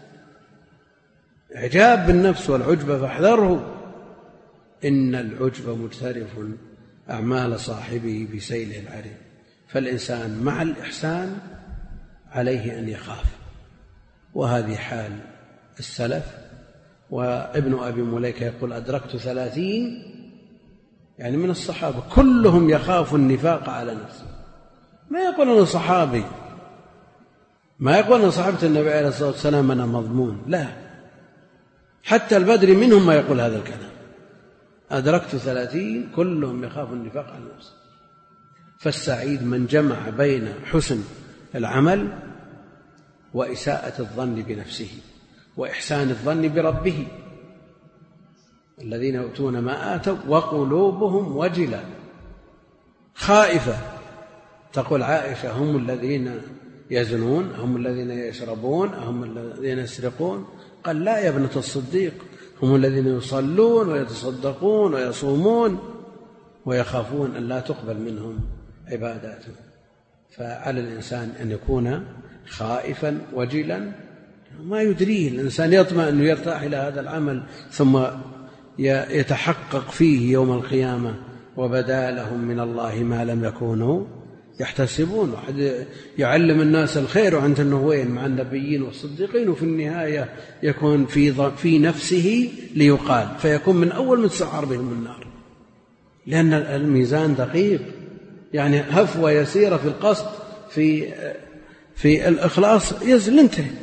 إعجاب بالنفس والعجب فاحذره، إن العجب مجترف أعمال صاحبه بسيله العريض. فالإنسان مع الإحسان عليه أن يخاف، وهذه حال السلف. وابن أبي مليكة يقول: أدركت ثلاثين، يعني من الصحابة كلهم يخاف النفاق على نفسه. ما يقول أنا صحابي، ما يقول أنا صحابة النبي عليه الصلاة والسلام أنا مضمون، لا، حتى البدري منهم ما يقول هذا الكلام. أدركت ثلاثين كلهم يخاف النفاق على نفسه. فالسعيد من جمع بين حسن العمل وإساءة الظن بنفسه وإحسان الظن بربه. الذين يؤتون ما آتوا وقلوبهم وجلة، خائفة. تقول عائشة: هم الذين يزنون، هم الذين يشربون، هم الذين يسرقون؟ قال: لا يا ابنة الصديق، هم الذين يصلون ويتصدقون ويصومون ويخافون أن لا تقبل منهم عباداتهم. فعلى الإنسان أن يكون خائفا وجلا، ما يدريه الإنسان، يطمع أنه يرتاح إلى هذا العمل ثم يتحقق فيه يوم القيامة وبدا لهم من الله ما لم يكونوا يحتسبون. واحد يعلم الناس الخير وعنده أنه وين مع النبيين والصديقين، وفي النهاية يكون في في نفسه ليقال، فيكون من أول من تسعر بهم النار، لأن الميزان دقيق. يعني هفوة يسيرة في القصد في في الإخلاص يزل انتهي.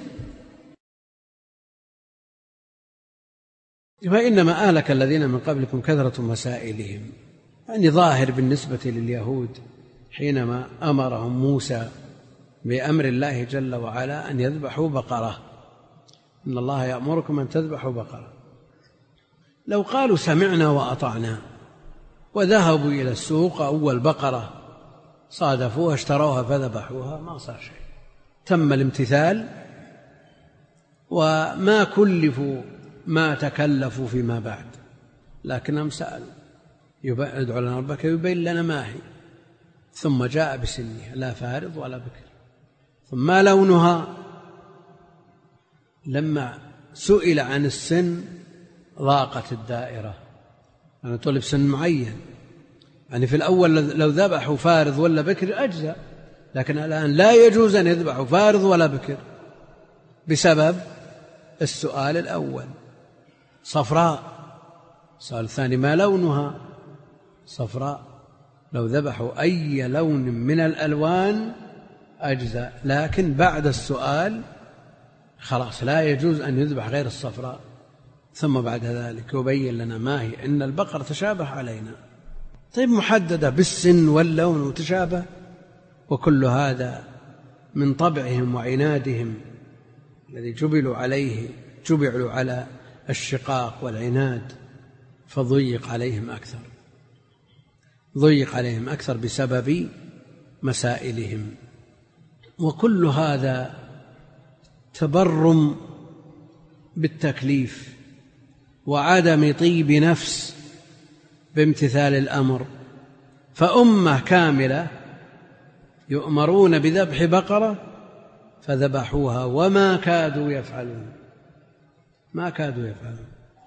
فإنما أهلك الذين من قبلكم كثرة مسائلهم، يعني ظاهر بالنسبة لليهود حينما أمرهم موسى بأمر الله جل وعلا أن يذبحوا بقرة، إن الله يأمركم أن تذبحوا بقرة. لو قالوا سمعنا وأطعنا وذهبوا إلى السوق أول بقرة صادفوها اشتروها فذبحوها، ما صار شيء، تم الامتثال وما كلفوا ما تكلفوا فيما بعد، لكنهم سألوا: ادع لنا ربك يبين لنا ما هي، ثم جاء بسنها لا فارض ولا بكر. ثم لونها، لما سئل عن السن ضاقت الدائرة، أنا طلب سن معين، يعني في الأول لو ذبحوا فارض ولا بكر أجزاء، لكن الآن لا يجوز أن يذبحوا فارض ولا بكر بسبب السؤال الأول. صفراء، السؤال الثاني ما لونها؟ صفراء. لو ذبحوا أي لون من الألوان أجزاء، لكن بعد السؤال خلاص لا يجوز أن يذبح غير الصفراء. ثم بعد ذلك يبين لنا ما هي، إن البقر تشابه علينا، طيب محددة بالسن واللون وتشابه، وكل هذا من طبعهم وعنادهم الذي جبلوا عليه، جبلوا على الشقاق والعناد، فضيق عليهم أكثر، ضيق عليهم أكثر بسبب مسائلهم. وكل هذا تبرم بالتكليف وعدم طيب نفس بامتثال الأمر. فأمة كاملة يؤمرون بذبح بقرة فذبحوها وما كادوا يفعلون، ما كادوا يفعلون.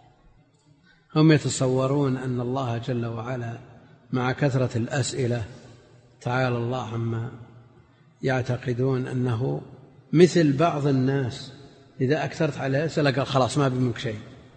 هم يتصورون أن الله جل وعلا مع كثرة الأسئلة تعالى الله عما يعتقدون أنه مثل بعض الناس إذا أكثرت عليه أسئلة قال خلاص ما بمنك شيء.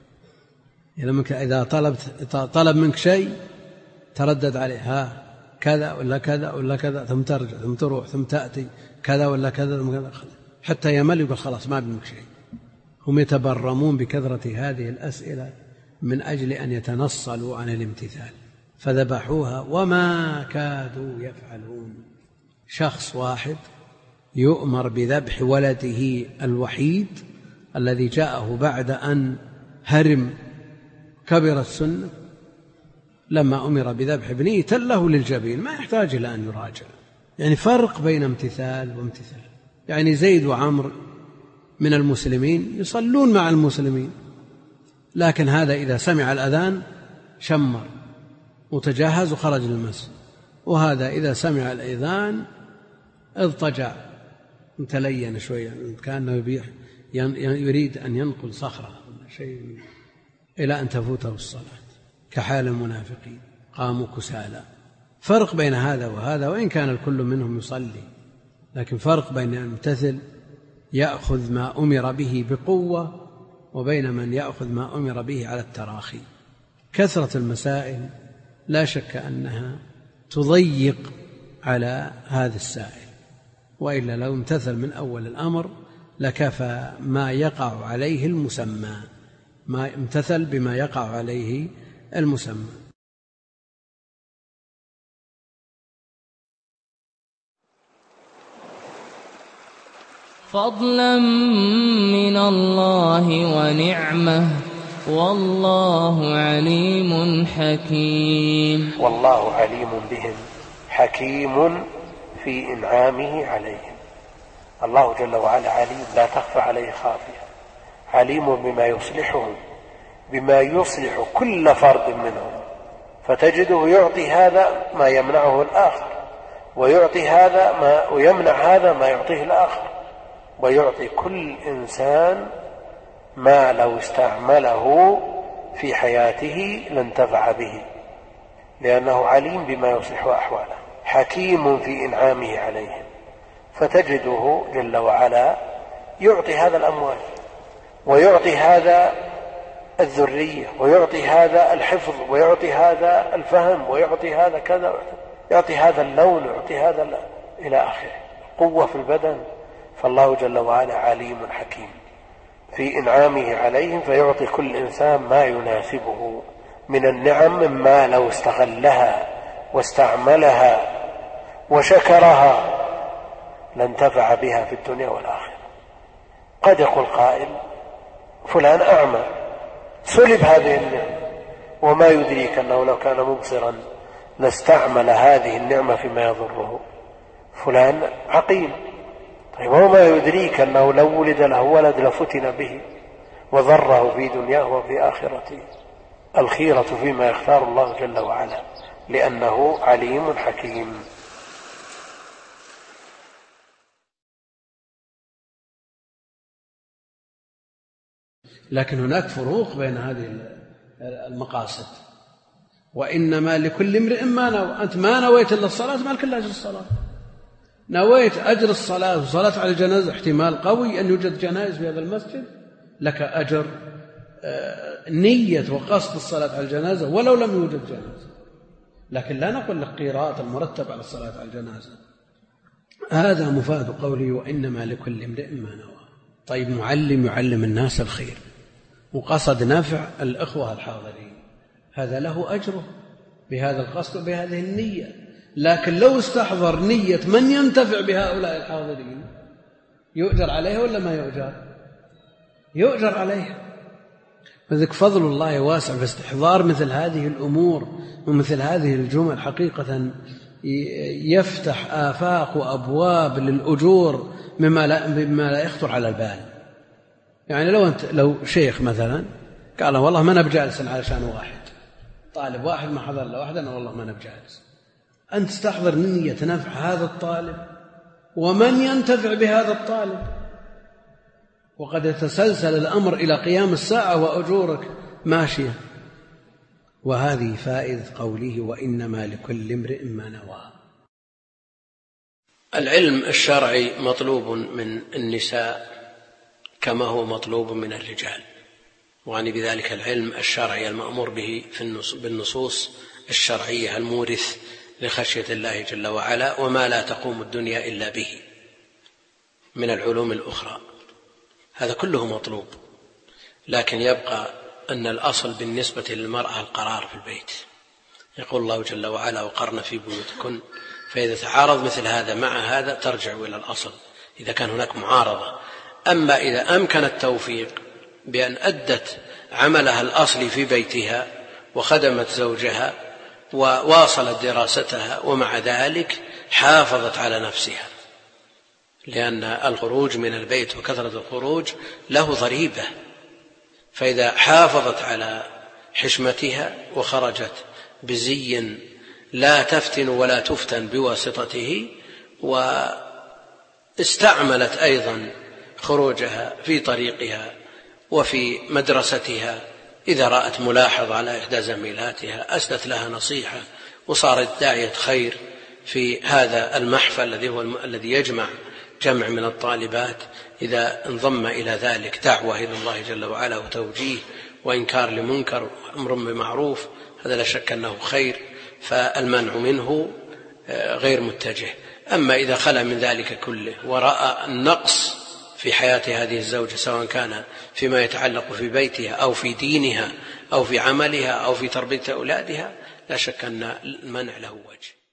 إذا طلبت طلب منك شيء تردد عليه، ها كذا ولا كذا ولا كذا، ثم ترجع ثم تروح ثم تأتي كذا ولا كذا، حتى يمل يقول خلاص ما بمنك شيء. هم يتبرمون بكثرة هذه الأسئلة من أجل أن يتنصلوا عن الامتثال، فذبحوها وما كادوا يفعلون. شخص واحد يؤمر بذبح ولده الوحيد الذي جاءه بعد أن هرم كبر السن، لما أمر بذبح ابنه تله للجبين، ما يحتاج إلى أن يراجع. يعني فرق بين امتثال وامتثال. يعني زيد وعمر من المسلمين يصلون مع المسلمين، لكن هذا إذا سمع الأذان شمر وتجهز وخرج للمسجد، وهذا إذا سمع الأذان اضطجع متلين شوية كأنه يريد أن ينقل صخرة شيء إلى أن تفوته الصلاة، كحال المنافقين قاموا كسالى. فرق بين هذا وهذا، وإن كان الكل منهم يصلي، لكن فرق بين أن يمتثل يأخذ ما أمر به بقوة وبين من يأخذ ما أمر به على التراخي. كثرة المسائل لا شك أنها تضيق على هذا السائل، وإلا لو امتثل من أول الأمر لكفى ما يقع عليه المسمى، ما امتثل بما يقع عليه المسمى. فضلا من الله ونعمة والله عليم حكيم. والله عليم بهم حكيم في إنعامه عليهم. الله جل وعلا عليم لا تخفى عليه خافية، عليم بما يصلحهم، بما يصلح كل فرد منهم، فتجده يعطي هذا ما يمنعه الآخر، ويعطي هذا ما ويمنع هذا ما يعطيه الآخر، ويعطي كل إنسان ما لو استعمله في حياته لانتفع به، لأنه عليم بما يصلح أحواله، حكيم في إنعامه عليهم. فتجده جل وعلا يعطي هذا الأموال، ويعطي هذا الذرية، ويعطي هذا الحفظ، ويعطي هذا الفهم، ويعطي هذا كذا، يعطي هذا اللون، ويعطي هذا إلى آخره، قوة في البدن. فالله جل وعلا عليم حكيم في إنعامه عليهم، فيعطي كل إنسان ما يناسبه من النعم، مما لو استغلها واستعملها وشكرها لانتفع بها في الدنيا والآخرة. قد يقول قائل فلان أعمى سلب هذه النعمة، وما يدريك أنه لو كان مبصرا لاستعمل هذه النعمة فيما يضره. فلان عقيم، طيب وما يدريك أنه لو ولد له ولد لفتن به وضره في دنياه وفي آخرته. الخيرة فيما يختار الله جل وعلا، لأنه عليم حكيم. لكن هناك فروق بين هذه المقاصد. وإنما لكل امرئ ما نوى. أنت ما نويت إلا الصلاة ما لك إلا أجر الصلاة. نويت أجر الصلاة وصلاة على الجنازة، احتمال قوي أن يوجد جنائز في هذا المسجد، لك أجر نية وقصد الصلاة على الجنازة ولو لم يوجد جنازة. لكن لا نقول لك قيراط المرتب على الصلاة على الجنازة. هذا مفاد قوله وإنما لكل امرئ ما نوى. طيب معلم يعلم الناس الخير وقصد نفع الإخوة الحاضرين، هذا له أجره بهذا القصد وبهذه النية. لكن لو استحضر نية من ينتفع بهؤلاء الحاضرين يؤجر عليها ولا ما يؤجر؟ يؤجر عليها. فذلك فضل الله واسع في استحضار مثل هذه الأمور ومثل هذه الجمل، حقيقة يفتح آفاق وأبواب للأجور مما لا, مما لا يخطر على البال. يعني لو أنت لو شيخ مثلا قال والله ما نبي جالس علشان واحد طالب واحد ما حضر له واحد، أنا والله ما نبي جالس، أنت تستحضر نية نفع هذا الطالب ومن ينتفع بهذا الطالب، وقد يتسلسل الأمر إلى قيام الساعة وأجورك ماشية. وهذه فائدة قوله وإنما لكل امرئ ما نوى. العلم الشرعي مطلوب من النساء كما هو مطلوب من الرجال، وعني بذلك العلم الشرعي المأمور به بالنصوص الشرعية المورث لخشية الله جل وعلا، وما لا تقوم الدنيا إلا به من العلوم الأخرى، هذا كله مطلوب. لكن يبقى أن الأصل بالنسبة للمرأة القرار في البيت. يقول الله جل وعلا وقرن في بيوتكن، فإذا تعارض مثل هذا مع هذا ترجع إلى الأصل إذا كان هناك معارضة. أما إذا أمكن التوفيق بأن أدت عملها الأصلي في بيتها وخدمت زوجها وواصلت دراستها ومع ذلك حافظت على نفسها، لأن الخروج من البيت وكثرة الخروج له ضريبة، فإذا حافظت على حشمتها وخرجت بزي لا تفتن ولا تفتن بواسطته، واستعملت أيضا خروجها في طريقها وفي مدرستها، إذا رأت ملاحظ على إحدى زميلاتها أسدت لها نصيحة وصارت داعية خير في هذا المحفل الذي هو الذي يجمع جمع من الطالبات، إذا انضم إلى ذلك دعوة إلى الله جل وعلا وتوجيه وإنكار لمنكر وأمر بمعروف، هذا لا شك أنه خير، فالمنع منه غير متجه. أما إذا خلا من ذلك كله ورأى النقص في حياة هذه الزوجة سواء كان فيما يتعلق في بيتها أو في دينها أو في عملها أو في تربية أولادها، لا شك أن المنع له وجه.